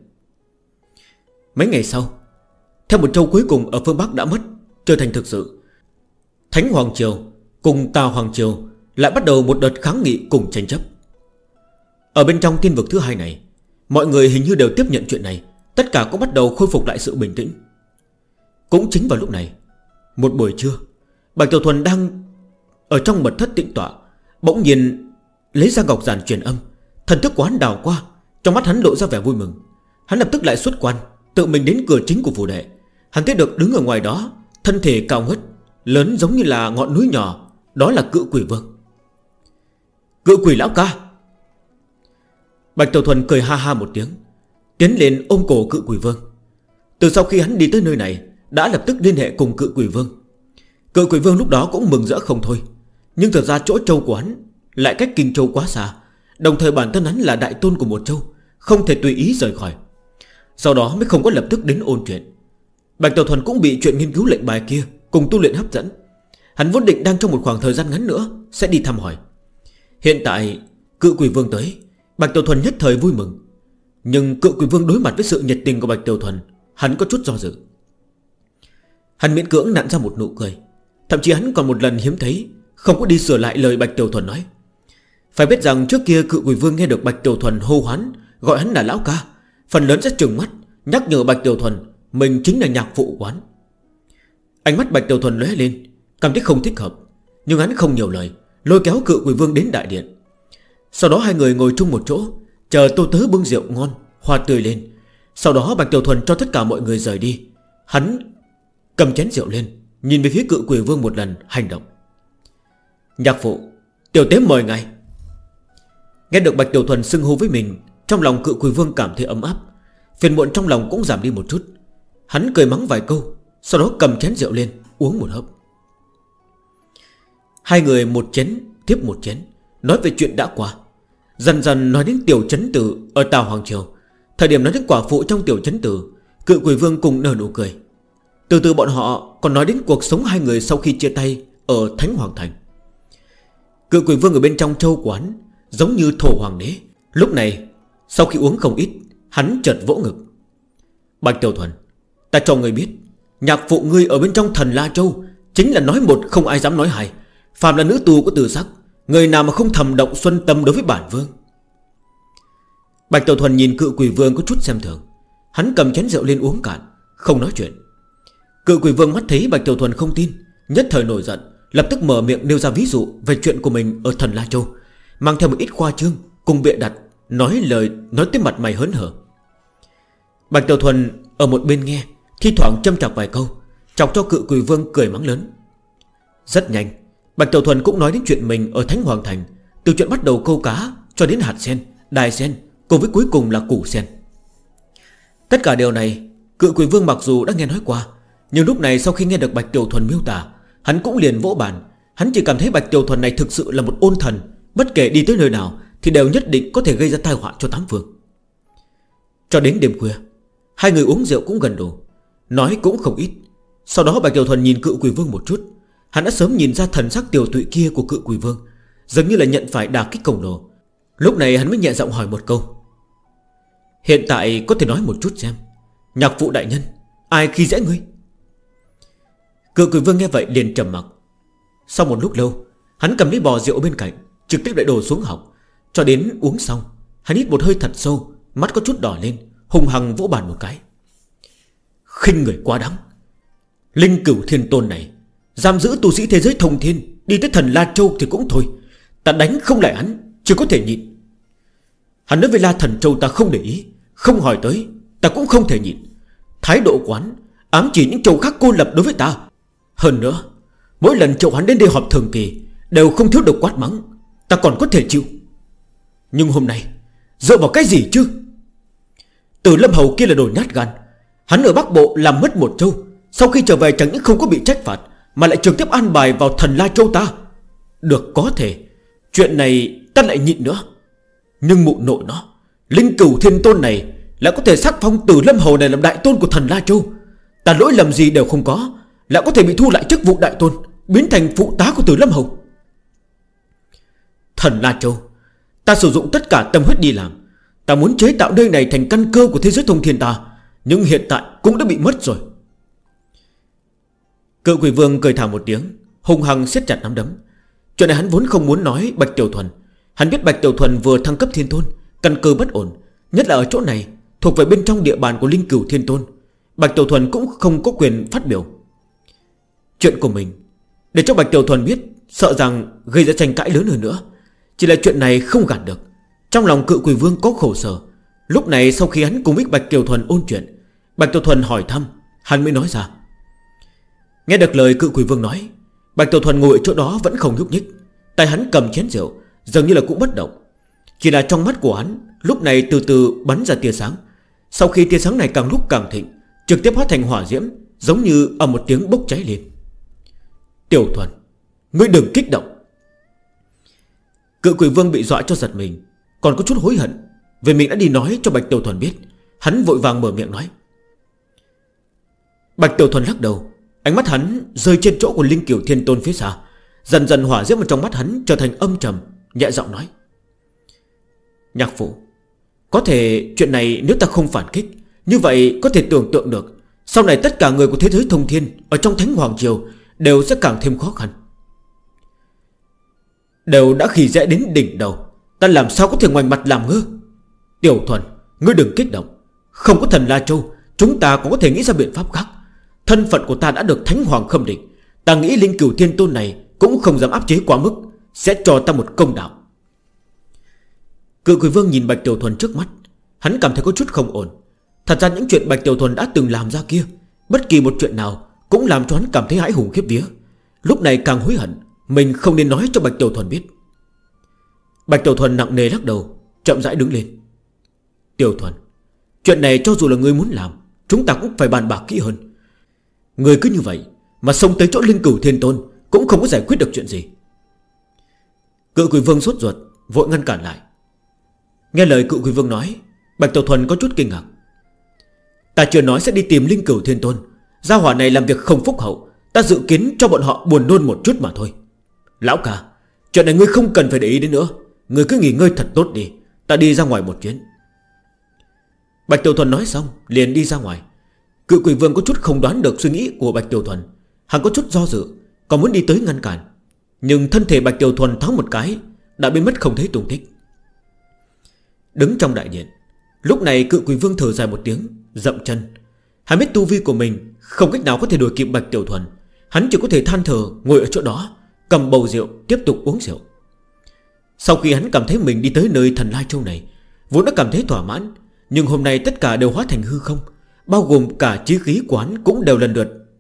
Mấy ngày sau, theo một châu cuối cùng ở phương Bắc đã mất, trở thành thực sự, Thánh Hoàng Triều cùng Tào Hoàng Triều lại bắt đầu một đợt kháng nghị cùng tranh chấp. Ở bên trong tiên vực thứ hai này, mọi người hình như đều tiếp nhận chuyện này, tất cả cũng bắt đầu khôi phục lại sự bình tĩnh. Cũng chính vào lúc này, một buổi trưa, Bạch Tiểu Thuần đang ở trong mật thất tĩnh tọa, bỗng nhiên lấy ra ngọc giản truyền âm. Thần thức của hắn đảo qua, trong mắt hắn lộ ra vẻ vui mừng. Hắn lập tức lại xuất quan, tự mình đến cửa chính của phủ đệ. Hắn thấy được đứng ở ngoài đó, thân thể cao ngất, lớn giống như là ngọn núi nhỏ, đó là Cự Quỷ Vương. Cự Quỷ lão ca. Bạch Tiểu Thuần cười ha ha một tiếng, tiến lên ôm cổ Cự Quỷ Vương. Từ sau khi hắn đi tới nơi này, đã lập tức liên hệ cùng Cự Quỷ Vương. Cự Quỷ Vương lúc đó cũng mừng rỡ không thôi. Nhưng thật ra chỗ châu của hắn lại cách Kinh Châu quá xa, đồng thời bản thân hắn là đại tôn của một châu, không thể tùy ý rời khỏi. Sau đó mới không có lập tức đến ôn chuyện. Bạch Tiểu Thuần cũng bị chuyện nghiên cứu lệnh bài kia cùng tu luyện hấp dẫn. Hắn vốn định đang trong một khoảng thời gian ngắn nữa sẽ đi thăm hỏi. Hiện tại Cự Quỷ Vương tới, Bạch Tiểu Thuần nhất thời vui mừng. Nhưng Cự Quỷ Vương đối mặt với sự nhiệt tình của Bạch Tiểu Thuần, hắn có chút do dự. Hắn miễn cưỡng nặn ra một nụ cười. Thậm chí hắn còn một lần hiếm thấy không có đi sửa lại lời Bạch Tiểu Thuần nói. Phải biết rằng trước kia Cự Quỷ Vương nghe được Bạch Tiểu Thuần hô hoán, gọi hắn là lão ca, phần lớn sẽ trừng mắt, nhắc nhở Bạch Tiểu Thuần mình chính là nhạc phụ quán. Ánh mắt Bạch Tiểu Thuần lóe lên, cảm thấy không thích hợp. Nhưng hắn không nhiều lời, lôi kéo Cự Quỷ Vương đến đại điện. Sau đó hai người ngồi chung một chỗ, chờ Tô Tớ bưng rượu ngon, hoa tươi lên. Sau đó Bạch Tiểu Thuần cho tất cả mọi người rời đi. Hắn cầm chén rượu lên, nhìn về phía Cự Quỷ Vương một lần, hành động. Nhạc phụ, tiểu tế mời ngài. Nghe được Bạch Tiểu Thuần xưng hô với mình, trong lòng Cự Quỷ Vương cảm thấy ấm áp, phiền muộn trong lòng cũng giảm đi một chút. Hắn cười mắng vài câu, sau đó cầm chén rượu lên, uống một hớp. Hai người một chén tiếp một chén, nói về chuyện đã qua. Dần dần nói đến Tiểu Chấn Tử ở Tào Hoàng Triều. Thời điểm nói đến quả phụ trong Tiểu Chấn Tử, Cự Quỷ Vương cùng nở nụ cười. Từ từ bọn họ còn nói đến cuộc sống hai người sau khi chia tay ở Thánh Hoàng Thành. Cự Quỷ Vương ở bên trong châu quán giống như thổ hoàng đế. Lúc này sau khi uống không ít, hắn chợt vỗ ngực. Bạch Tiểu Thuần, ta cho ngươi biết, nhạc phụ ngươi ở bên trong Thần La Châu chính là nói một không ai dám nói hai. Phàm là nữ tù của Từ Sắc, người nào mà không thầm động xuân tâm đối với bản vương. Bạch Tiểu Thuần nhìn Cự Quỷ Vương có chút xem thường. Hắn cầm chén rượu lên uống cạn, không nói chuyện. Cự Quỷ Vương mắt thấy Bạch Tiểu Thuần không tin, nhất thời nổi giận, lập tức mở miệng nêu ra ví dụ về chuyện của mình ở Thần La Châu, mang theo một ít khoa trương cùng bịa đặt, nói tới mặt mày hớn hở. Bạch Tiểu Thuần ở một bên nghe, thi thoảng châm chọc vài câu, chọc cho Cự Quỷ Vương cười mắng lớn. Rất nhanh Bạch Tiểu Thuần cũng nói đến chuyện mình ở Thánh Hoàng Thành, từ chuyện bắt đầu câu cá cho đến hạt sen, đài sen, cùng với cuối cùng là củ sen. Tất cả điều này Cự Quỷ Vương mặc dù đã nghe nói qua, nhưng lúc này sau khi nghe được Bạch Tiểu Thuần miêu tả, hắn cũng liền vỗ bàn. Hắn chỉ cảm thấy Bạch Tiểu Thuần này thực sự là một ôn thần, bất kể đi tới nơi nào thì đều nhất định có thể gây ra tai họa cho tám phương. Cho đến đêm khuya, hai người uống rượu cũng gần đủ, nói cũng không ít. Sau đó Bạch Tiểu Thuần nhìn Cự Quỷ Vương một chút. Hắn đã sớm nhìn ra thần sắc tiểu tụy kia của Cự Quỷ Vương dường như là nhận phải đả kích khổng lồ. Lúc này hắn mới nhẹ giọng hỏi một câu: hiện tại có thể nói một chút xem, nhạc phụ đại nhân, ai khi dễ ngươi? Cự Quỷ Vương nghe vậy liền trầm mặc. Sau một lúc lâu, hắn cầm lấy bò rượu bên cạnh, trực tiếp lại đổ xuống họng. Cho đến uống xong, hắn hít một hơi thật sâu, mắt có chút đỏ lên, hùng hăng vỗ bàn một cái. Khinh người quá đáng. Linh Cửu Thiên Tôn này giam giữ tu sĩ thế giới thông thiên, đi tới thần La Châu thì cũng thôi, ta đánh không lại hắn, chỉ có thể nhịn. Hắn nói với La Thần Châu ta không để ý, không hỏi tới, ta cũng không thể nhịn. Thái độ quán ám chỉ những châu khác cô lập đối với ta. Hơn nữa, mỗi lần triệu hắn đến đây họp thường kỳ đều không thiếu được quát mắng, ta còn có thể chịu. Nhưng hôm nay dựa vào cái gì chứ? Từ Lâm Hầu kia là đồ nhát gan. Hắn ở Bắc Bộ làm mất một châu, sau khi trở về chẳng những không có bị trách phạt, mà lại trực tiếp an bài vào thần La Châu ta. Được, có thể chuyện này ta lại nhịn nữa. Nhưng mụ nội nó, Linh Cửu Thiên Tôn này lại có thể sắc phong Từ Lâm Hầu này làm đại tôn của thần La Châu. Ta lỗi lầm gì đều không có, lại có thể bị thu lại chức vụ đại tôn, biến thành phụ tá của Từ Lâm Hầu. Thần La Châu, ta sử dụng tất cả tâm huyết đi làm. Ta muốn chế tạo nơi này thành căn cơ của thế giới thông thiên ta, nhưng hiện tại cũng đã bị mất rồi. Cự Quỷ Vương cười thào một tiếng, hung hăng siết chặt nắm đấm. Chuyện này hắn vốn không muốn nói Bạch Tiểu Thuần. Hắn biết Bạch Tiểu Thuần vừa thăng cấp thiên tôn, căn cơ bất ổn, nhất là ở chỗ này, thuộc về bên trong địa bàn của Linh Cửu Thiên Tôn. Bạch Tiểu Thuần cũng không có quyền phát biểu chuyện của mình, để cho Bạch Tiểu Thuần biết, sợ rằng gây ra tranh cãi lớn hơn nữa. Chỉ là chuyện này không gạt được. Trong lòng Cự Quỷ Vương có khổ sở. Lúc này sau khi hắn cùng với Bạch Tiểu Thuần ôn chuyện, Bạch Tiểu Thuần hỏi thăm, hắn mới nói ra. Nghe được lời Cự Quỷ Vương nói, Bạch Tiểu Thuần ngồi ở chỗ đó vẫn không nhúc nhích, tay hắn cầm chén rượu, dường như là cũng bất động. Chỉ là trong mắt của hắn lúc này từ từ bắn ra tia sáng. Sau khi tia sáng này càng lúc càng thịnh, trực tiếp hóa thành hỏa diễm, giống như ở một tiếng bốc cháy lên. Tiểu Thuần, ngươi đừng kích động. Cự Quỷ Vương bị dọa cho giật mình, còn có chút hối hận vì mình đã đi nói cho Bạch Tiểu Thuần biết. Hắn vội vàng mở miệng nói. Bạch Tiểu Thuần lắc đầu, ánh mắt hắn rơi trên chỗ của Linh Cửu Thiên Tôn phía xa. Dần dần hỏa diễm ở trong mắt hắn trở thành âm trầm, nhẹ giọng nói. Nhạc phụ, có thể chuyện này nếu ta không phản kích, như vậy có thể tưởng tượng được sau này tất cả người của thế giới thông thiên ở trong Thánh Hoàng Triều đều sẽ càng thêm khó khăn. Đều đã khỉ dễ đến đỉnh đầu, ta làm sao có thể ngoảnh mặt làm ngơ. Tiểu Thuần, ngươi đừng kích động. Không có thần La Châu, chúng ta cũng có thể nghĩ ra biện pháp khác. Thân phận của ta đã được Thánh Hoàng khâm định, ta nghĩ Linh Cửu Thiên Tôn này cũng không dám áp chế quá mức, sẽ cho ta một công đạo. Cự Quỷ Vương nhìn Bạch Tiểu Thuần trước mắt, hắn cảm thấy có chút không ổn. Thật ra những chuyện Bạch Tiểu Thuần đã từng làm ra kia, bất kỳ một chuyện nào cũng làm cho hắn cảm thấy hãi hùng khiếp vía. Lúc này càng hối hận mình không nên nói cho Bạch Tiểu Thuần biết. Bạch Tiểu Thuần nặng nề lắc đầu, chậm rãi đứng lên. Tiểu Thuần, chuyện này cho dù là ngươi muốn làm, chúng ta cũng phải bàn bạc kỹ hơn. Ngươi cứ như vậy mà xông tới chỗ Linh Cửu Thiên Tôn cũng không có giải quyết được chuyện gì. Cự Quỷ Vương sốt ruột, vội ngăn cản lại. Nghe lời Cự Quỷ Vương nói, Bạch Tiểu Thuần có chút kinh ngạc. Ta chưa nói sẽ đi tìm Linh Cửu Thiên Tôn, gia hỏa này làm việc không phúc hậu, ta dự kiến cho bọn họ buồn nôn một chút mà thôi. Lão ca, chuyện này ngươi không cần phải để ý đến nữa, ngươi cứ nghỉ ngơi thật tốt đi, ta đi ra ngoài một chuyến. Bạch Tiểu Thuần nói xong liền đi ra ngoài. Cự Quỷ Vương có chút không đoán được suy nghĩ của Bạch Tiểu Thuần, hắn có chút do dự, còn muốn đi tới ngăn cản, nhưng thân thể Bạch Tiểu Thuần thoáng một cái đã biến mất không thấy tung tích. Đứng trong đại điện, lúc này Cự Quỷ Vương thở dài một tiếng, dậm chân. Hắn biết tu vi của mình không cách nào có thể đuổi kịp Bạch Tiểu Thuần, hắn chỉ có thể than thở ngồi ở chỗ đó, cầm bầu rượu tiếp tục uống rượu. Sau khi hắn cảm thấy mình đi tới nơi thần Lai Châu này, vốn đã cảm thấy thỏa mãn, nhưng hôm nay tất cả đều hóa thành hư không, bao gồm cả chí khí của hắn cũng đều lần lượt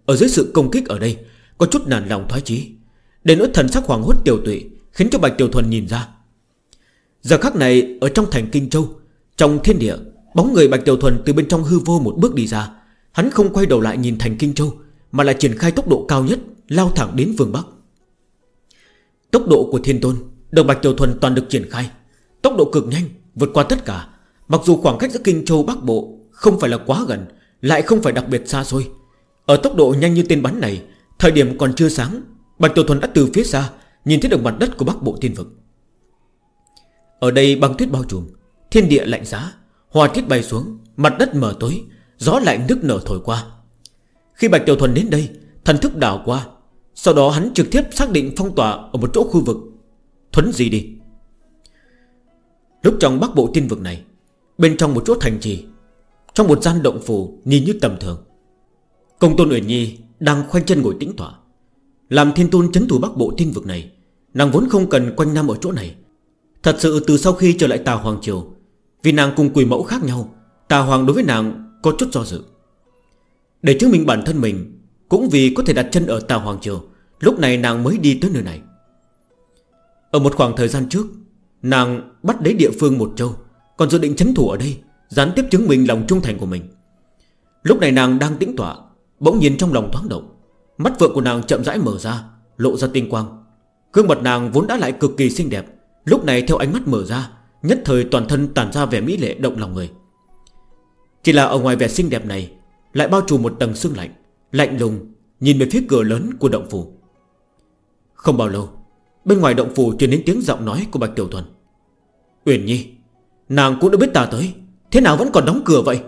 ở dưới sự công kích ở đây có chút nản lòng thoái chí. Đến nỗi thần sắc hoàng hốt Tiểu Tụy khiến cho Bạch Tiểu Thuần nhìn ra. Giờ khắc này ở trong thành Kinh Châu, trong thiên địa, bóng người Bạch Tiểu Thuần từ bên trong hư vô một bước đi ra. Hắn không quay đầu lại nhìn thành Kinh Châu, mà là triển khai tốc độ cao nhất, lao thẳng đến phương Bắc. Tốc độ của Thiên Tôn được Bạch Tiểu Thuần toàn được triển khai, tốc độ cực nhanh, vượt qua tất cả. Mặc dù khoảng cách giữa Kinh Châu Bắc Bộ không phải là quá gần, lại không phải đặc biệt xa xôi. Ở tốc độ nhanh như tên bắn này, thời điểm còn chưa sáng, Bạch Tiểu Thuần đã từ phía xa nhìn thấy được mặt đất của Bắc Bộ Thiên Vực. Ở đây băng tuyết bao trùm, thiên địa lạnh giá, hoa tuyết bay xuống, mặt đất mờ tối, gió lạnh nức nở thổi qua. Khi Bạch Tiểu Thuần đến đây, thần thức đảo qua, sau đó hắn trực tiếp xác định phong tỏa ở một chỗ khu vực. Thuấn di đi. Lúc trong Bắc Bộ Thiên Vực này, bên trong một chỗ thành trì, trong một gian động phủ nhìn như tầm thường, Công Tôn Uyển Nhi đang khoanh chân ngồi tĩnh tọa. Làm Thiên Tôn trấn thủ Bắc Bộ Thiên Vực này, nàng vốn không cần quanh năm ở chỗ này. Thật sự từ sau khi trở lại Tà Hoàng Triều, vì nàng cùng Quỷ Mẫu khác nhau, Tà Hoàng đối với nàng có chút do dự. Để chứng minh bản thân mình, cũng vì có thể đặt chân ở Tà Hoàng Triều, lúc này nàng mới đi tới nơi này. Ở một khoảng thời gian trước, nàng bắt lấy địa phương một châu, còn dự định trấn thủ ở đây, gián tiếp chứng minh lòng trung thành của mình. Lúc này nàng đang tĩnh tọa, bỗng nhiên trong lòng thoáng động. Mắt vượng của nàng chậm rãi mở ra, lộ ra tinh quang. Gương mặt nàng vốn đã lại cực kỳ xinh đẹp, lúc này theo ánh mắt mở ra, nhất thời toàn thân tản ra vẻ mỹ lệ động lòng người. Chỉ là ở ngoài vẻ xinh đẹp này lại bao trùm một tầng sương lạnh, lạnh lùng nhìn về phía cửa lớn của động phủ. Không bao lâu, bên ngoài động phủ truyền đến tiếng giọng nói của Bạch Tiểu Thuần. Uyển Nhi, nàng cũng đã biết ta tới, thế nào vẫn còn đóng cửa vậy?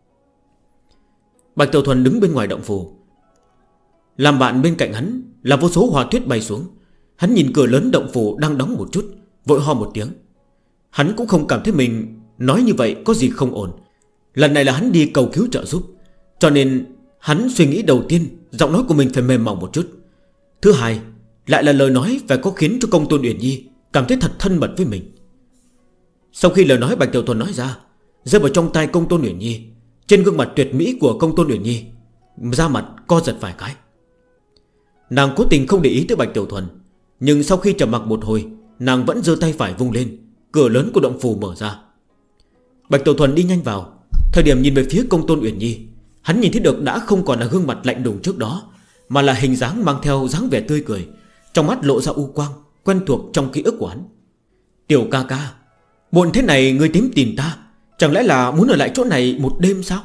Bạch Tiểu Thuần đứng bên ngoài động phủ, làm bạn bên cạnh hắn là vô số hoa tuyết bay xuống. Hắn nhìn cửa lớn động phủ đang đóng một chút, vội ho một tiếng. Hắn cũng không cảm thấy mình nói như vậy có gì không ổn. Lần này là hắn đi cầu cứu trợ giúp, cho nên hắn suy nghĩ đầu tiên giọng nói của mình phải mềm mỏng một chút. Thứ hai, lại là lời nói phải có khiến cho Công Tôn Uyển Nhi cảm thấy thật thân mật với mình. Sau khi lời nói Bạch Tiểu Thuần nói ra, rơi vào trong tay Công Tôn Uyển Nhi, trên gương mặt tuyệt mỹ của Công Tôn Uyển Nhi da mặt co giật vài cái. Nàng cố tình không để ý tới Bạch Tiểu Thuần, nhưng sau khi trầm mặc một hồi, nàng vẫn giơ tay phải vung lên. Cửa lớn của động phủ mở ra. Bạch Tiểu Thuần đi nhanh vào. Thời điểm nhìn về phía Công Tôn Uyển Nhi, hắn nhìn thấy được đã không còn là gương mặt lạnh lùng trước đó, mà là hình dáng mang theo dáng vẻ tươi cười, trong mắt lộ ra u quang quen thuộc trong ký ức của hắn. Tiểu ca ca, muộn thế này ngươi tìm ta, chẳng lẽ là muốn ở lại chỗ này một đêm sao?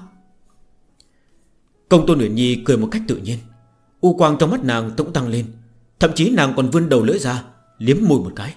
Công Tôn Uyển Nhi cười một cách tự nhiên, u quang trong mắt nàng cũng tăng lên. Thậm chí nàng còn vươn đầu lưỡi ra, liếm môi một cái.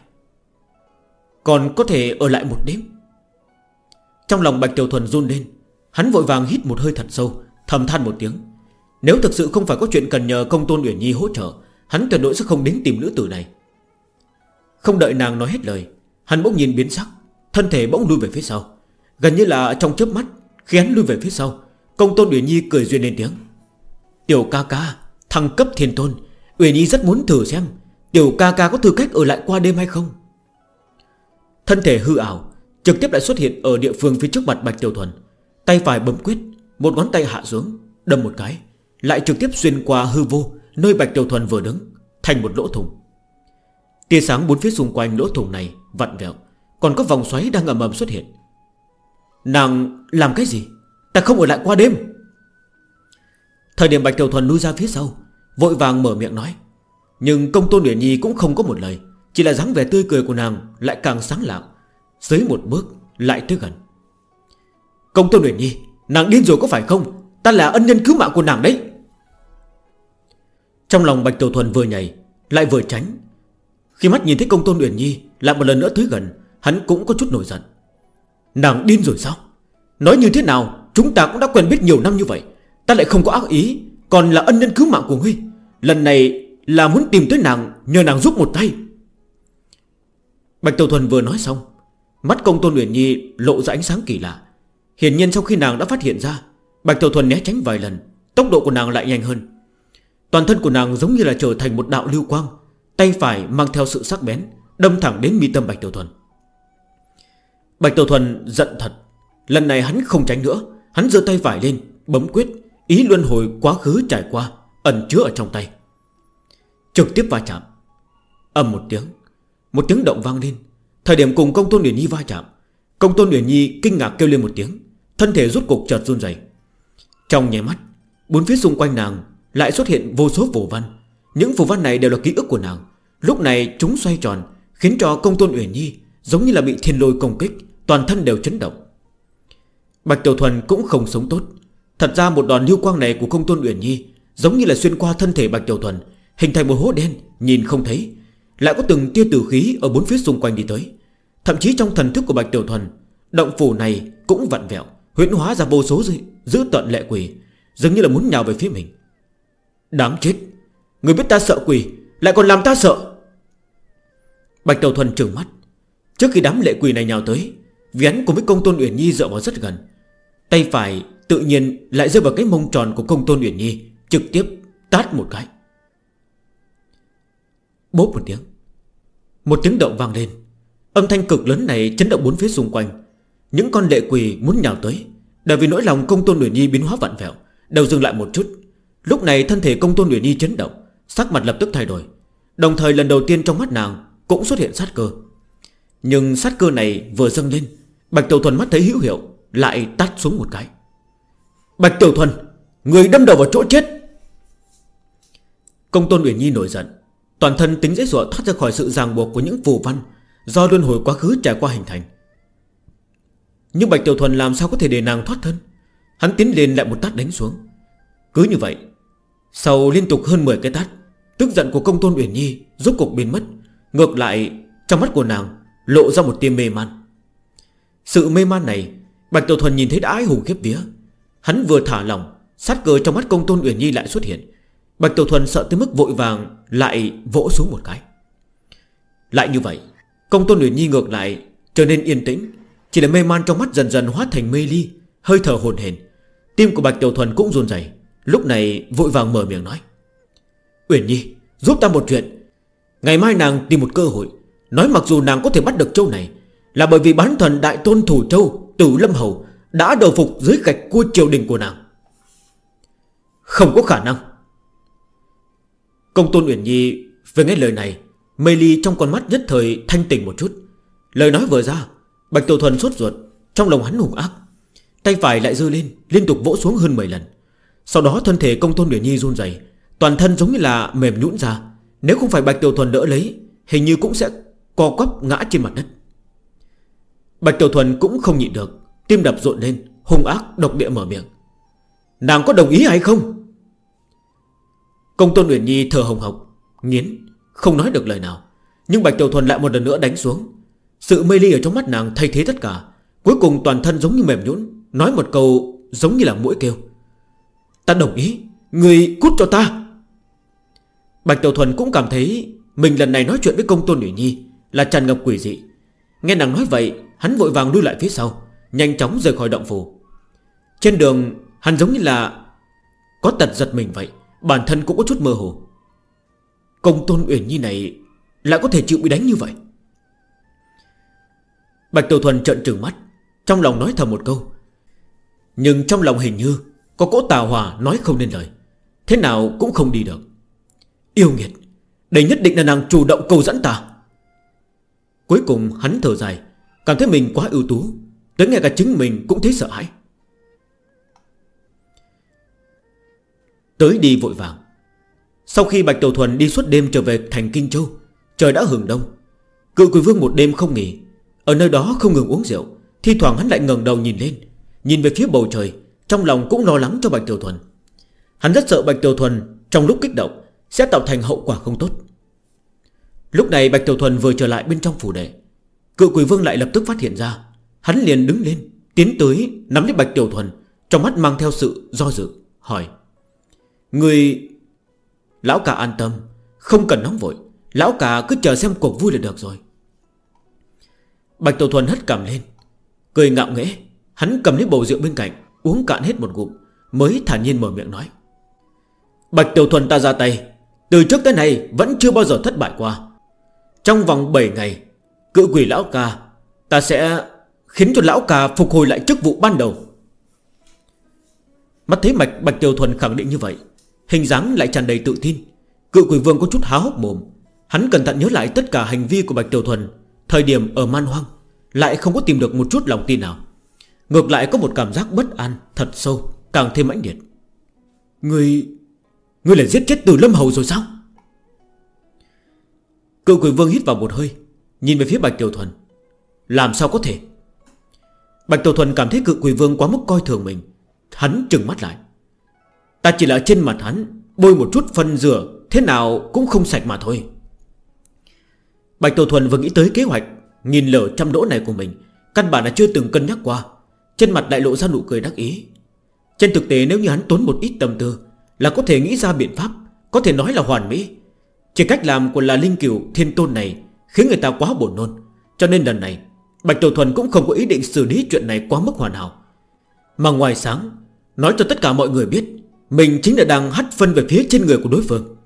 Còn có thể ở lại một đêm? Trong lòng Bạch Tiểu Thuần run lên. Hắn vội vàng hít một hơi thật sâu, thầm than một tiếng. Nếu thực sự không phải có chuyện cần nhờ Công Tôn Uyển Nhi hỗ trợ, hắn tuyệt đối sẽ không đến tìm nữ tử này. Không đợi nàng nói hết lời, hắn bỗng nhìn biến sắc, thân thể bỗng lui về phía sau. Gần như là trong chớp mắt, khi hắn lui về phía sau, Công Tôn Uyển Nhi cười duyên lên tiếng. Tiểu ca ca, thăng cấp Thiên Tôn, Uyển Nhi rất muốn thử xem tiểu ca ca có tư cách ở lại qua đêm hay không. Thân thể hư ảo trực tiếp lại xuất hiện ở địa phương phía trước mặt Bạch Tiểu Thuần. Tay phải bấm quyết, một ngón tay hạ xuống, đâm một cái, lại trực tiếp xuyên qua hư vô nơi Bạch Tiểu Thuần vừa đứng, thành một lỗ thủng. Tia sáng bốn phía xung quanh lỗ thủng này vặn vẹo, còn có vòng xoáy đang ầm ầm xuất hiện. Nàng làm cái gì? Ta không ở lại qua đêm. Thời điểm Bạch Tiểu Thuần lui ra phía sau, vội vàng mở miệng nói. Nhưng Công Tôn Uyển Nhi cũng không có một lời, chỉ là dáng vẻ tươi cười của nàng lại càng sáng lạng. Dưới một bước lại tới gần. Công Tôn Uyển Nhi, nàng điên rồi có phải không? Ta là ân nhân cứu mạng của nàng đấy. Trong lòng Bạch Tiểu Thuần vừa nhảy lại vừa tránh. Khi mắt nhìn thấy Công Tôn Uyển Nhi lại một lần nữa tới gần, hắn cũng có chút nổi giận. Nàng điên rồi sao? Nói như thế nào, chúng ta cũng đã quen biết nhiều năm như vậy, ta lại không có ác ý, còn là ân nhân cứu mạng của ngươi. Lần này là muốn tìm tới nàng, nhờ nàng giúp một tay. Bạch Tiểu Thuần vừa nói xong, mắt Công Tôn Uyển Nhi lộ ra ánh sáng kỳ lạ. Hiển nhiên sau khi nàng đã phát hiện ra, Bạch Tiểu Thuần né tránh vài lần, tốc độ của nàng lại nhanh hơn. Toàn thân của nàng giống như là trở thành một đạo lưu quang, tay phải mang theo sự sắc bén, đâm thẳng đến mi tâm Bạch Tiểu Thuần. Bạch Tiểu Thuần giận thật. Lần này hắn không tránh nữa, hắn giơ tay phải lên, bấm quyết, ý luân hồi quá khứ trải qua, ẩn chứa ở trong tay. Trực tiếp va chạm. Ầm một tiếng động vang lên. Thời điểm cùng Công Tôn Uyển Nhi va chạm, Công Tôn Uyển Nhi kinh ngạc kêu lên một tiếng, thân thể rút cục chợt run rẩy. Trong nháy mắt, bốn phía xung quanh nàng lại xuất hiện vô số phù văn. Những phù văn này đều là ký ức của nàng. Lúc này chúng xoay tròn, khiến cho Công Tôn Uyển Nhi giống như là bị thiên lôi công kích, toàn thân đều chấn động. Bạch Tiểu Thuần cũng không sống tốt. Thật ra một đòn lưu quang này của Công Tôn Uyển Nhi giống như là xuyên qua thân thể Bạch Tiểu Thuần, hình thành một hố đen nhìn không thấy. Lại có từng tia tử khí ở bốn phía xung quanh đi tới. Thậm chí trong thần thức của Bạch Tiểu Thuần, động phủ này cũng vặn vẹo, huyễn hóa ra vô số dữ tợn lệ quỷ, dường như là muốn nhào về phía mình. Đáng chết, người biết ta sợ quỷ lại còn làm ta sợ. Bạch Tiểu Thuần trừng mắt. Trước khi đám lệ quỷ này nhào tới, vì hắn cùng với Công Tôn Uyển Nhi dựa vào rất gần, tay phải tự nhiên lại rơi vào cái mông tròn của Công Tôn Uyển Nhi, trực tiếp tát một cái. Bốp một tiếng động vang lên. Âm thanh cực lớn này chấn động bốn phía xung quanh. Những con lệ quỷ muốn nhào tới, đều vì nỗi lòng Công Tôn Uyển Nhi biến hóa vặn vẹo, đều dừng lại một chút. Lúc này thân thể Công Tôn Uyển Nhi chấn động, sắc mặt lập tức thay đổi. Đồng thời lần đầu tiên trong mắt nàng cũng xuất hiện sát cơ. Nhưng sát cơ này vừa dâng lên, Bạch Tiểu Thuần mắt thấy hữu hiệu, lại tát xuống một cái. Bạch Tiểu Thuần, người đâm đầu vào chỗ chết. Công Tôn Uyển Nhi nổi giận, toàn thân tính dễ dụa thoát ra khỏi sự ràng buộc của những phù văn do luân hồi quá khứ trải qua hình thành. Nhưng Bạch Tiểu Thuần làm sao có thể để nàng thoát thân. Hắn tiến lên lại một tát đánh xuống. Cứ như vậy, sau liên tục hơn 10 cái tát, tức giận của Công Tôn Uyển Nhi rốt cục biến mất. Ngược lại trong mắt của nàng lộ ra một tia mê man. Sự mê man này Bạch Tiểu Thuần nhìn thấy đã ái hùng khiếp vía. Hắn vừa thả lỏng, sát cơ trong mắt Công Tôn Uyển Nhi lại xuất hiện. Bạch Tiểu Thuần sợ tới mức vội vàng lại vỗ xuống một cái. Lại như vậy, Công Tôn Uyển Nhi ngược lại trở nên yên tĩnh. Chỉ là mê man trong mắt dần dần hóa thành mê ly, hơi thở hồn hển. Tim của Bạch Tiểu Thuần cũng run rẩy. Lúc này vội vàng mở miệng nói: Uyển Nhi, giúp ta một chuyện. Ngày mai nàng tìm một cơ hội, nói mặc dù nàng có thể bắt được châu này là bởi vì bán thần đại tôn thủ châu Tử Lâm Hầu đã đầu phục dưới gạch cua triều đình của nàng. Không có khả năng. Công Tôn Uyển Nhi vừa nghe lời này, mê ly trong con mắt nhất thời thanh tỉnh một chút. Lời nói vừa ra, Bạch Tiểu Thuần sốt ruột, trong lòng hắn hung ác, tay phải lại giơ lên, liên tục vỗ xuống hơn 10 lần. Sau đó thân thể Công Tôn Uyển Nhi run rẩy, toàn thân giống như là mềm nhũn ra. Nếu không phải Bạch Tiểu Thuần đỡ lấy, hình như cũng sẽ co quắp ngã trên mặt đất. Bạch Tiểu Thuần cũng không nhịn được, tim đập rộn lên, hung ác độc địa mở miệng: Nàng có đồng ý hay không? Công Tôn Uyển Nhi thở hồng hộc, nghiến, không nói được lời nào. Nhưng Bạch Tiểu Thuần lại một lần nữa đánh xuống. Sự mê ly ở trong mắt nàng thay thế tất cả. Cuối cùng toàn thân giống như mềm nhũn, nói một câu giống như là mũi kêu: Ta đồng ý, người cút cho ta. Bạch Tiểu Thuần cũng cảm thấy mình lần này nói chuyện với Công Tôn Uyển Nhi là tràn ngập quỷ dị. Nghe nàng nói vậy, hắn vội vàng lui lại phía sau, nhanh chóng rời khỏi động phủ. Trên đường hắn giống như là có tật giật mình vậy, bản thân cũng có chút mơ hồ. Công Tôn Uyển Nhi này lại có thể chịu bị đánh như vậy. Bạch Tiểu Thuần trợn trừng mắt, trong lòng nói thầm một câu, nhưng trong lòng hình như có cỗ tà hỏa nói không nên lời, thế nào cũng không đi được. Yêu nghiệt, đây nhất định là nàng chủ động cầu dẫn ta. Cuối cùng hắn thở dài, cảm thấy mình quá ưu tú, tới ngay cả chính mình cũng thấy sợ hãi. Tới đi vội vàng. Sau khi Bạch Tiểu Thuần đi suốt đêm trở về thành Kinh Châu, trời đã hừng đông. Cự Quỷ Vương một đêm không nghỉ, ở nơi đó không ngừng uống rượu. Thi thoảng hắn lại ngẩng đầu nhìn lên, nhìn về phía bầu trời, trong lòng cũng lo lắng cho Bạch Tiểu Thuần. Hắn rất sợ Bạch Tiểu Thuần trong lúc kích động sẽ tạo thành hậu quả không tốt. Lúc này Bạch Tiểu Thuần vừa trở lại bên trong phủ đệ, Cự Quỷ Vương lại lập tức phát hiện ra. Hắn liền đứng lên, tiến tới nắm lấy Bạch Tiểu Thuần, trong mắt mang theo sự do dự, hỏi: Người... Lão cả an tâm, không cần nóng vội, lão cả cứ chờ xem cuộc vui là được rồi. Bạch Tiểu Thuần hất cằm lên, cười ngạo nghễ. Hắn cầm lấy bầu rượu bên cạnh, uống cạn hết một ngụm, mới thản nhiên mở miệng nói: Bạch Tiểu Thuần ta ra tay, từ trước tới nay vẫn chưa bao giờ thất bại qua. Trong vòng 7 ngày, Cự Quỷ lão ca, ta sẽ khiến cho lão ca phục hồi lại chức vụ ban đầu. Mắt thấy Bạch Tiểu Thuần khẳng định như vậy, hình dáng lại tràn đầy tự tin. Cự quỷ vương có chút há hốc mồm. Hắn cẩn thận nhớ lại tất cả hành vi của Bạch Tiểu Thuần thời điểm ở man hoang, lại không có tìm được một chút lòng tin nào. Ngược lại có một cảm giác bất an thật sâu, càng thêm mãnh liệt. Ngươi lại giết chết Từ Lâm Hầu rồi sao? Cự quỷ vương hít vào một hơi, nhìn về phía Bạch Tiểu Thuần. Làm sao có thể? Bạch Tiểu Thuần cảm thấy cự quỷ vương quá mức coi thường mình. Hắn trừng mắt lại. Ta chỉ là trên mặt hắn bôi một chút phân rửa, thế nào cũng không sạch mà thôi. Bạch Tiểu Thuần vừa nghĩ tới kế hoạch nghìn lở trăm đỗ này của mình, căn bản là chưa từng cân nhắc qua. Trên mặt đại lộ ra nụ cười đắc ý. Trên thực tế nếu như hắn tốn một ít tâm tư là có thể nghĩ ra biện pháp, có thể nói là hoàn mỹ. Chỉ cách làm của là Linh Cửu Thiên Tôn này khiến người ta quá buồn nôn. Cho nên lần này Bạch Tiểu Thuần cũng không có ý định xử lý chuyện này quá mức hoàn hảo, mà ngoài sáng nói cho tất cả mọi người biết mình chính là đang hắt phân về phía trên người của đối phương.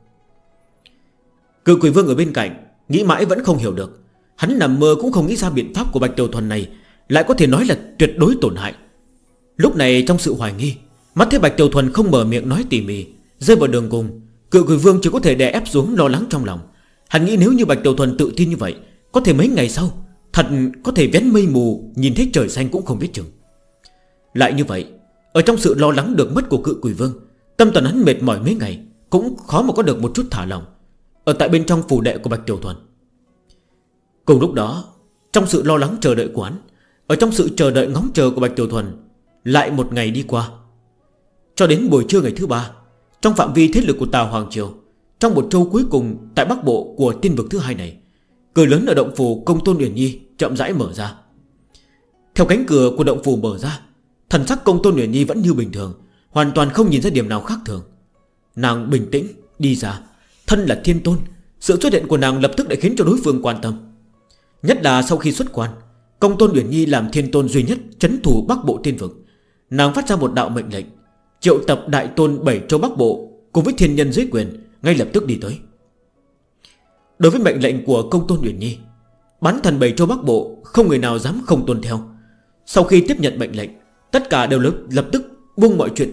Cự quỷ vương ở bên cạnh nghĩ mãi vẫn không hiểu được. Hắn nằm mơ cũng không nghĩ ra biện pháp của Bạch Tiểu Thuần này lại có thể nói là tuyệt đối tổn hại. Lúc này trong sự hoài nghi, mắt thấy Bạch Tiểu Thuần không mở miệng nói tỉ mỉ, rơi vào đường cùng, cự quỷ vương chỉ có thể đè ép xuống lo lắng trong lòng. Hắn nghĩ nếu như Bạch Tiểu Thuần tự tin như vậy, có thể mấy ngày sau thật có thể vén mây mù nhìn thấy trời xanh cũng không biết chừng. Lại như vậy, ở trong sự lo lắng được mất của cự quỷ vương, tâm thần hắn mệt mỏi mấy ngày cũng khó mà có được một chút thả lỏng ở tại bên trong phủ đệ của Bạch Tiểu Thuần. Cùng lúc đó, trong sự lo lắng chờ đợi của hắn, ở trong sự chờ đợi ngóng chờ của Bạch Tiểu Thuần, lại một ngày đi qua. Cho đến buổi trưa ngày thứ ba, trong phạm vi thế lực của Tào Hoàng Triều, trong một châu cuối cùng tại bắc bộ của tiên vực thứ hai này, cửa lớn ở động phủ Công Tôn Uyển Nhi chậm rãi mở ra. Theo cánh cửa của động phủ mở ra, thần sắc Công Tôn Uyển Nhi vẫn như bình thường, hoàn toàn không nhìn ra điểm nào khác thường. Nàng bình tĩnh đi ra. Thân là thiên tôn, sự xuất hiện của nàng lập tức đã khiến cho đối phương quan tâm. Nhất là sau khi xuất quan, Công Tôn Uyển Nhi làm thiên tôn duy nhất trấn thủ bắc bộ tiên vực. Nàng phát ra một đạo mệnh lệnh, triệu tập đại tôn 7 châu bắc bộ cùng với thiên nhân dưới quyền ngay lập tức đi tới. Đối với mệnh lệnh của Công Tôn Uyển Nhi, bán thần 7 châu bắc bộ không người nào dám không tuân theo. Sau khi tiếp nhận mệnh lệnh, tất cả đều lập tức buông mọi chuyện.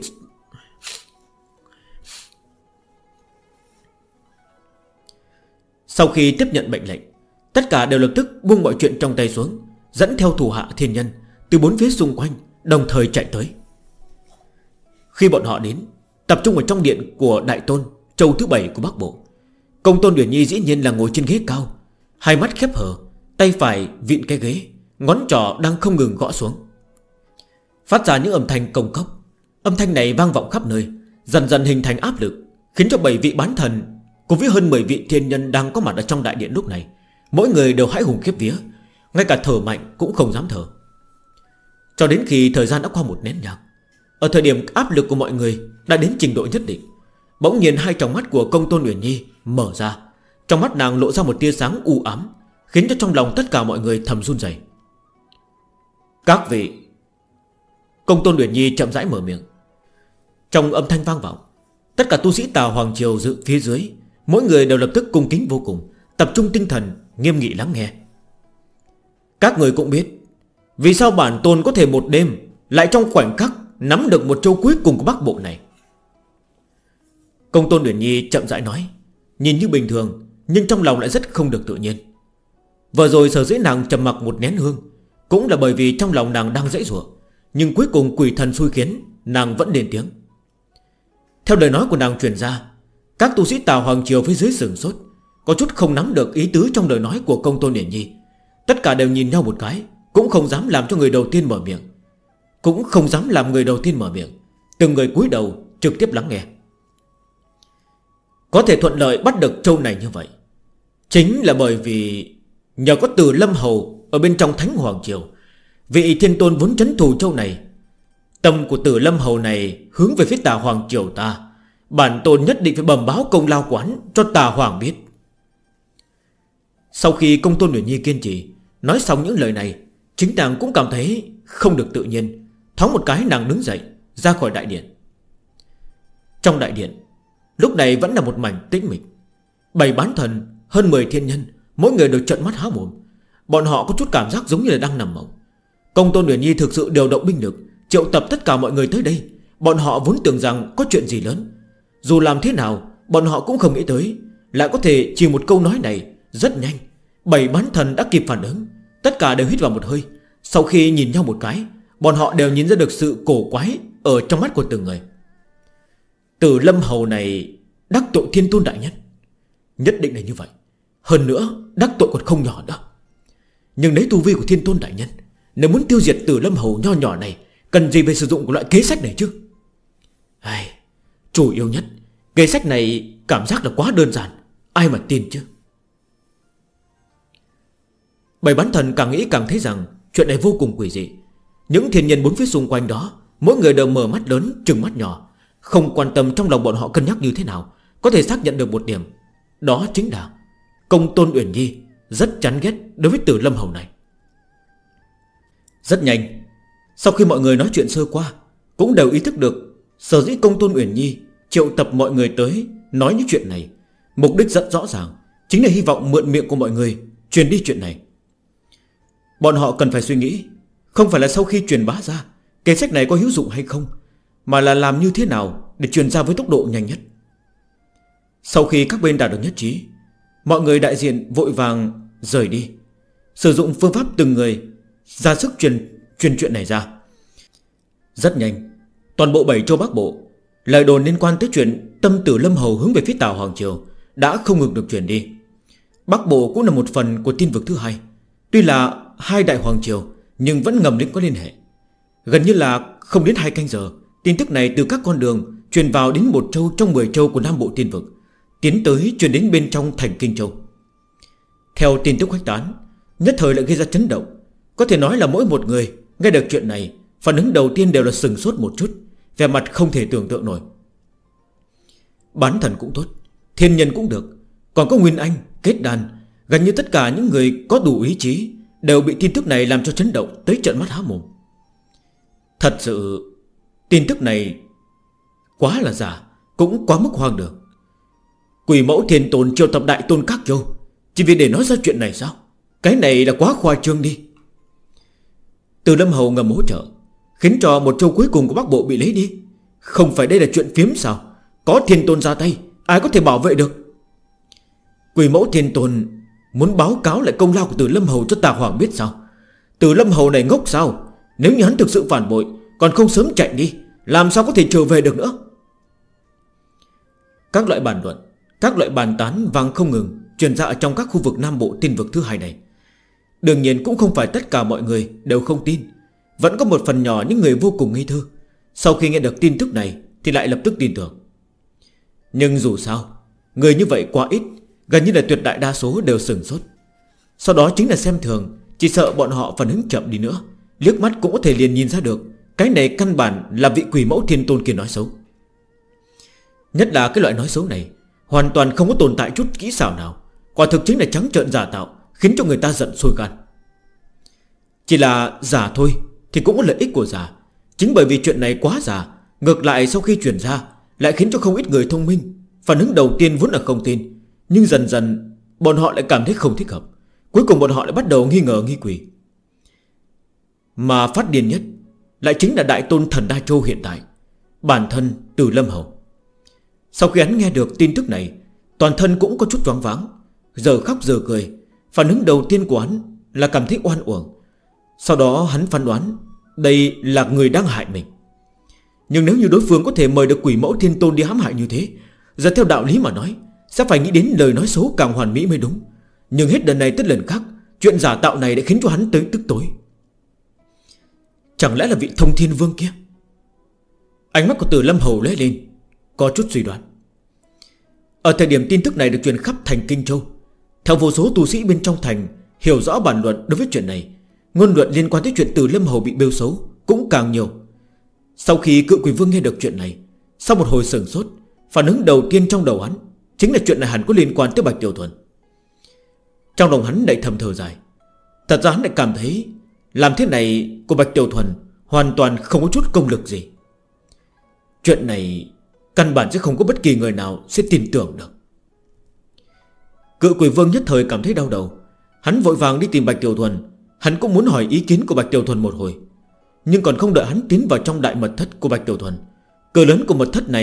Sau khi tiếp nhận mệnh lệnh, tất cả đều lập tức buông mọi chuyện trong tay xuống, dẫn theo thủ hạ thiên nhân từ bốn phía xung quanh đồng thời chạy tới. Khi bọn họ đến, tập trung ở trong điện của đại tôn châu thứ 7 của bắc bộ, Công Tôn Uyển Nhi dĩ nhiên là ngồi trên ghế cao, hai mắt khép hờ, tay phải vịn cái ghế, ngón trỏ đang không ngừng gõ xuống, phát ra những âm thanh công cốc. Âm thanh này vang vọng khắp nơi, dần dần hình thành áp lực, khiến cho 7 vị bán thần cùng với hơn 10 vị thiên nhân đang có mặt ở trong đại điện lúc này, mỗi người đều hãi hùng khiếp vía, ngay cả thở mạnh cũng không dám thở. Cho đến khi thời gian đã qua một nén nhang, ở thời điểm áp lực của mọi người đã đến trình độ nhất định, bỗng nhiên hai tròng mắt của Công Tôn Uyển Nhi mở ra. Trong mắt nàng lộ ra một tia sáng u ám, khiến cho trong lòng tất cả mọi người thầm run rẩy. Các vị. Công Tôn Uyển Nhi chậm rãi mở miệng. Trong âm thanh vang vọng, tất cả tu sĩ Tào Hoàng Triều dự phía dưới, mỗi người đều lập tức cung kính vô cùng, tập trung tinh thần nghiêm nghị lắng nghe. Các người cũng biết vì sao bản tôn có thể một đêm lại trong khoảnh khắc nắm được một châu cuối cùng của bắc bộ này. Công Tôn Uyển Nhi chậm rãi nói, nhìn như bình thường nhưng trong lòng lại rất không được tự nhiên. Vừa rồi sở dĩ nàng trầm mặc một nén hương cũng là bởi vì trong lòng nàng đang dãy rủa, nhưng cuối cùng quỷ thần xui khiến nàng vẫn lên tiếng. Theo lời nói của nàng truyền ra, các tu sĩ Tào Hoàng Triều phía dưới sửng sốt, có chút không nắm được ý tứ trong lời nói của Công Tôn Uyển Nhi. Tất cả đều nhìn nhau một cái, cũng không dám làm cho người đầu tiên mở miệng, từng người cúi đầu trực tiếp lắng nghe. Có thể thuận lợi bắt được châu này như vậy, chính là bởi vì nhờ có Từ Lâm Hầu ở bên trong Thánh Hoàng Triều. Vị thiên tôn vốn trấn thủ châu này, tâm của Từ Lâm Hầu này hướng về phía Tà Hoàng Triều ta, bản tôn nhất định phải bẩm báo công lao quán cho Tà Hoàng biết. Sau khi Công Tôn Uyển Nhi kiên trì nói xong những lời này, chính nàng cũng cảm thấy không được tự nhiên. Thoáng một cái nàng đứng dậy ra khỏi đại điện. Trong đại điện lúc này vẫn là một mảnh tĩnh mịch. 7 bán thần, hơn 10 thiên nhân, mỗi người đều trợn mắt há mồm. Bọn họ có chút cảm giác giống như là đang nằm mộng. Công Tôn Uyển Nhi thực sự điều động binh lực, triệu tập tất cả mọi người tới đây. Bọn họ vốn tưởng rằng có chuyện gì lớn, Dù làm thế nào bọn họ cũng không nghĩ tới lại có thể chỉ một câu nói này. Rất nhanh 7 bán thần đã kịp phản ứng. Tất cả đều hít vào một hơi. Sau khi nhìn nhau một cái, bọn họ đều nhìn ra được sự cổ quái ở trong mắt của từng người. Từ Lâm Hầu này đắc tội Thiên Tôn đại nhân, nhất định là như vậy. Hơn nữa đắc tội còn không nhỏ nữa. Nhưng lấy tu vi của Thiên Tôn đại nhân, nếu muốn tiêu diệt Từ Lâm Hầu nho nhỏ này, cần gì phải sử dụng của loại kế sách này chứ? Chủ yếu nhất, kế sách này cảm giác là quá đơn giản, ai mà tin chứ? 7 bán thần càng nghĩ càng thấy rằng chuyện này vô cùng quỷ dị. Những thiên nhân bốn phía xung quanh đó, mỗi người đều mở mắt lớn trừng mắt nhỏ, không quan tâm trong lòng bọn họ cân nhắc như thế nào. Có thể xác nhận được một điểm, đó chính là Công Tôn Uyển Nhi rất chán ghét đối với Từ Lâm Hầu này. Rất nhanh, sau khi mọi người nói chuyện sơ qua, cũng đều ý thức được sở dĩ Công Tôn Uyển Nhi triệu tập mọi người tới nói những chuyện này, mục đích rất rõ ràng, chính là hy vọng mượn miệng của mọi người truyền đi chuyện này. Bọn họ cần phải suy nghĩ, không phải là sau khi truyền bá ra kế sách này có hữu dụng hay không, mà là làm như thế nào để truyền ra với tốc độ nhanh nhất. Sau khi các bên đạt được nhất trí, mọi người đại diện vội vàng rời đi, sử dụng phương pháp từng người ra sức truyền chuyện này ra. Rất nhanh, toàn bộ 7 châu Bắc Bộ, lời đồn liên quan tới chuyện tâm Tử Lâm Hầu hướng về phía Tào Hoàng Triều đã không ngừng được truyền đi. Bắc Bộ cũng là một phần của tiên vực thứ hai. Tuy là hai đại hoàng triều, nhưng vẫn ngầm định có liên hệ. Gần như là không đến 2 canh giờ, tin tức này từ các con đường truyền vào đến một châu trong 10 châu của Nam Bộ tiên vực, tiến tới truyền đến bên trong thành Kinh Châu. Theo tin tức khuếch tán, nhất thời lại gây ra chấn động. Có thể nói là mỗi một người nghe được chuyện này, phản ứng đầu tiên đều là sừng sốt một chút, vẻ mặt không thể tưởng tượng nổi. Bán thần cũng tốt, thiên nhân cũng được, còn có Nguyên Anh, Kết Đan, gần như tất cả những người có đủ ý chí đều bị tin tức này làm cho chấn động tới trợn mắt há mồm. Thật sự tin tức này quá là giả, cũng quá mức hoang đường. Quỷ mẫu Thiên Tôn triệu tập đại tôn các châu chỉ vì để nói ra chuyện này sao? Cái này là quá khoa trương đi. Từ Lâm Hầu ngầm hỗ trợ, khiến cho một châu cuối cùng của Bắc Bộ bị lấy đi. Không phải đây là chuyện phiếm sao? Có Thiên Tôn ra tay, ai có thể bảo vệ được? Quỷ mẫu Thiên Tôn muốn báo cáo lại công lao của Từ Lâm Hầu cho Tà Hoàng biết sao? Từ Lâm Hầu này ngốc sao? Nếu như hắn thực sự phản bội, còn không sớm chạy đi, làm sao có thể trở về được nữa? Các loại bàn luận, các loại bàn tán vang không ngừng truyền ra ở trong các khu vực Nam Bộ tiên vực thứ hai này. Đương nhiên cũng không phải tất cả mọi người đều không tin. Vẫn có một phần nhỏ những người vô cùng nghi thư, sau khi nghe được tin tức này thì lại lập tức tin tưởng. Nhưng dù sao, người như vậy quá ít, gần như là tuyệt đại đa số đều sửng sốt. Sau đó chính là xem thường, chỉ sợ bọn họ phản ứng chậm đi nữa, liếc mắt cũng có thể liền nhìn ra được cái này căn bản là vị quỷ mẫu Thiên Tôn kia nói xấu. Nhất là cái loại nói xấu này hoàn toàn không có tồn tại chút kỹ xảo nào, quả thực chính là trắng trợn giả tạo, khiến cho người ta giận sôi gan. Chỉ là giả thôi thì cũng có lợi ích của giả. Chính bởi vì chuyện này quá giả, ngược lại sau khi truyền ra lại khiến cho không ít người thông minh phản ứng đầu tiên vốn là không tin, nhưng dần dần bọn họ lại cảm thấy không thích hợp. Cuối cùng bọn họ lại bắt đầu nghi ngờ nghi quỷ. Mà phát điên nhất lại chính là đại tôn thần Đa Châu hiện tại, bản thân Từ Lâm Hầu. Sau khi hắn nghe được tin tức này, toàn thân cũng có chút choáng váng, giờ khóc giờ cười. Phản ứng đầu tiên của hắn là cảm thấy oan uổng. Sau đó hắn phán đoán đây là người đang hại mình. Nhưng nếu như đối phương có thể mời được quỷ mẫu Thiên Tôn đi hãm hại như thế, giờ theo đạo lý mà nói sẽ phải nghĩ đến lời nói xấu càng hoàn mỹ mới đúng. Nhưng hết lần này tới lần khác, chuyện giả tạo này đã khiến cho hắn tới tức tối. Chẳng lẽ là vị Thông Thiên Vương kia? Ánh mắt của Từ Lâm Hầu lóe lên, có chút suy đoán. Ở thời điểm tin tức này được truyền khắp thành Kinh Châu, theo vô số tu sĩ bên trong thành hiểu rõ bàn luận đối với chuyện này, ngôn luận liên quan tới chuyện Từ Lâm Hầu bị bêu xấu cũng càng nhiều. Sau khi Cự Quỷ Vương nghe được chuyện này, sau một hồi sửng sốt, phản ứng đầu tiên trong đầu hắn chính là chuyện này hẳn có liên quan tới Bạch Tiểu Thuần. Trong lòng hắn lại thầm thở dài. Thật ra hắn lại cảm thấy làm thế này của Bạch Tiểu Thuần hoàn toàn không có chút công lực gì. Chuyện này căn bản sẽ không có bất kỳ người nào sẽ tin tưởng được. Cự Quỷ Vương nhất thời cảm thấy đau đầu. Hắn vội vàng đi tìm Bạch Tiểu Thuần. Hắn cũng muốn hỏi ý kiến của Bạch Tiểu Thuần một hồi. Nhưng còn không đợi hắn tiến vào trong đại mật thất của Bạch Tiểu Thuần, cửa lớn của mật thất này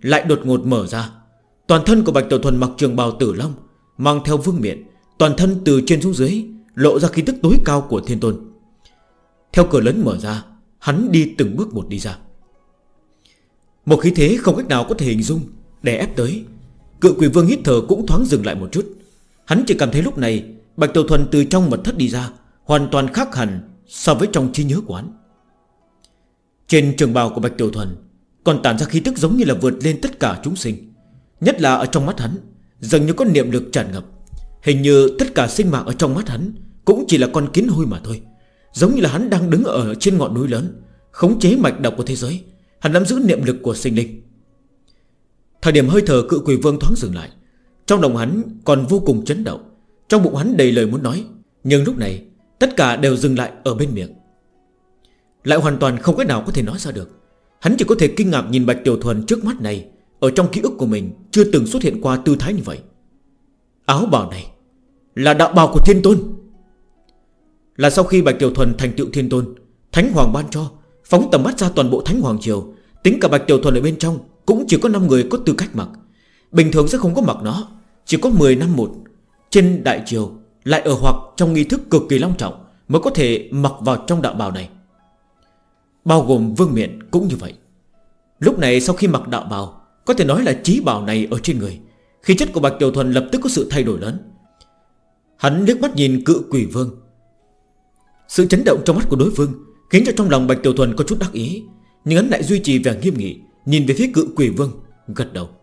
lại đột ngột mở ra. Toàn thân của Bạch Tiểu Thuần mặc trường bào tử long, mang theo vương miện, toàn thân từ trên xuống dưới lộ ra khí tức tối cao của Thiên Tôn. Theo cửa lớn mở ra, hắn đi từng bước một đi ra. Một khí thế không cách nào có thể hình dung đè ép tới. Cự Quỷ Vương hít thở cũng thoáng dừng lại một chút. Hắn chỉ cảm thấy lúc này Bạch Tiểu Thuần từ trong mật thất đi ra hoàn toàn khác hẳn so với trong trí nhớ của hắn. Trên trường bào của Bạch Tiểu Thuần còn tản ra khí tức giống như là vượt lên tất cả chúng sinh. Nhất là ở trong mắt hắn dường như có niệm lực tràn ngập. Hình như tất cả sinh mạng ở trong mắt hắn cũng chỉ là con kiến hôi mà thôi. Giống như là hắn đang đứng ở trên ngọn núi lớn, khống chế mạch độc của thế giới. Hắn nắm giữ niệm lực của sinh linh. Thời điểm hơi thở Cự Quỷ Vương thoáng dừng lại, trong lòng hắn còn vô cùng chấn động. Trong bụng hắn đầy lời muốn nói, nhưng lúc này tất cả đều dừng lại ở bên miệng, lại hoàn toàn không cách nào có thể nói ra được. Hắn chỉ có thể kinh ngạc nhìn Bạch Tiểu Thuần trước mắt này. Ở trong ký ức của mình chưa từng xuất hiện qua tư thái như vậy. Áo bào này là đạo bào của Thiên Tôn. Là sau khi Bạch Tiểu Thuần thành tựu Thiên Tôn, Thánh Hoàng ban cho, phóng tầm mắt ra toàn bộ Thánh Hoàng Triều, tính cả Bạch Tiểu Thuần ở bên trong cũng chỉ có 5 người có tư cách mặc. Bình thường sẽ không có mặc nó. Chỉ có 10 năm một trên đại triều lại ở hoặc trong nghi thức cực kỳ long trọng mới có thể mặc vào trong đạo bào này. Bao gồm vương miện cũng như vậy. Lúc này sau khi mặc đạo bào, có thể nói là chí bào này ở trên người, khí chất của Bạch Tiểu Thuần lập tức có sự thay đổi lớn. Hắn liếc mắt nhìn Cự Quỷ Vương. Sự chấn động trong mắt của đối phương khiến cho trong lòng Bạch Tiểu Thuần có chút đắc ý, nhưng hắn lại duy trì vẻ nghiêm nghị, nhìn về phía Cự Quỷ Vương, gật đầu.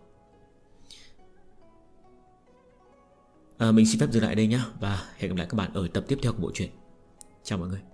Mình xin phép dừng lại đây nhé, và hẹn gặp lại các bạn ở tập tiếp theo của bộ truyện. Chào mọi người.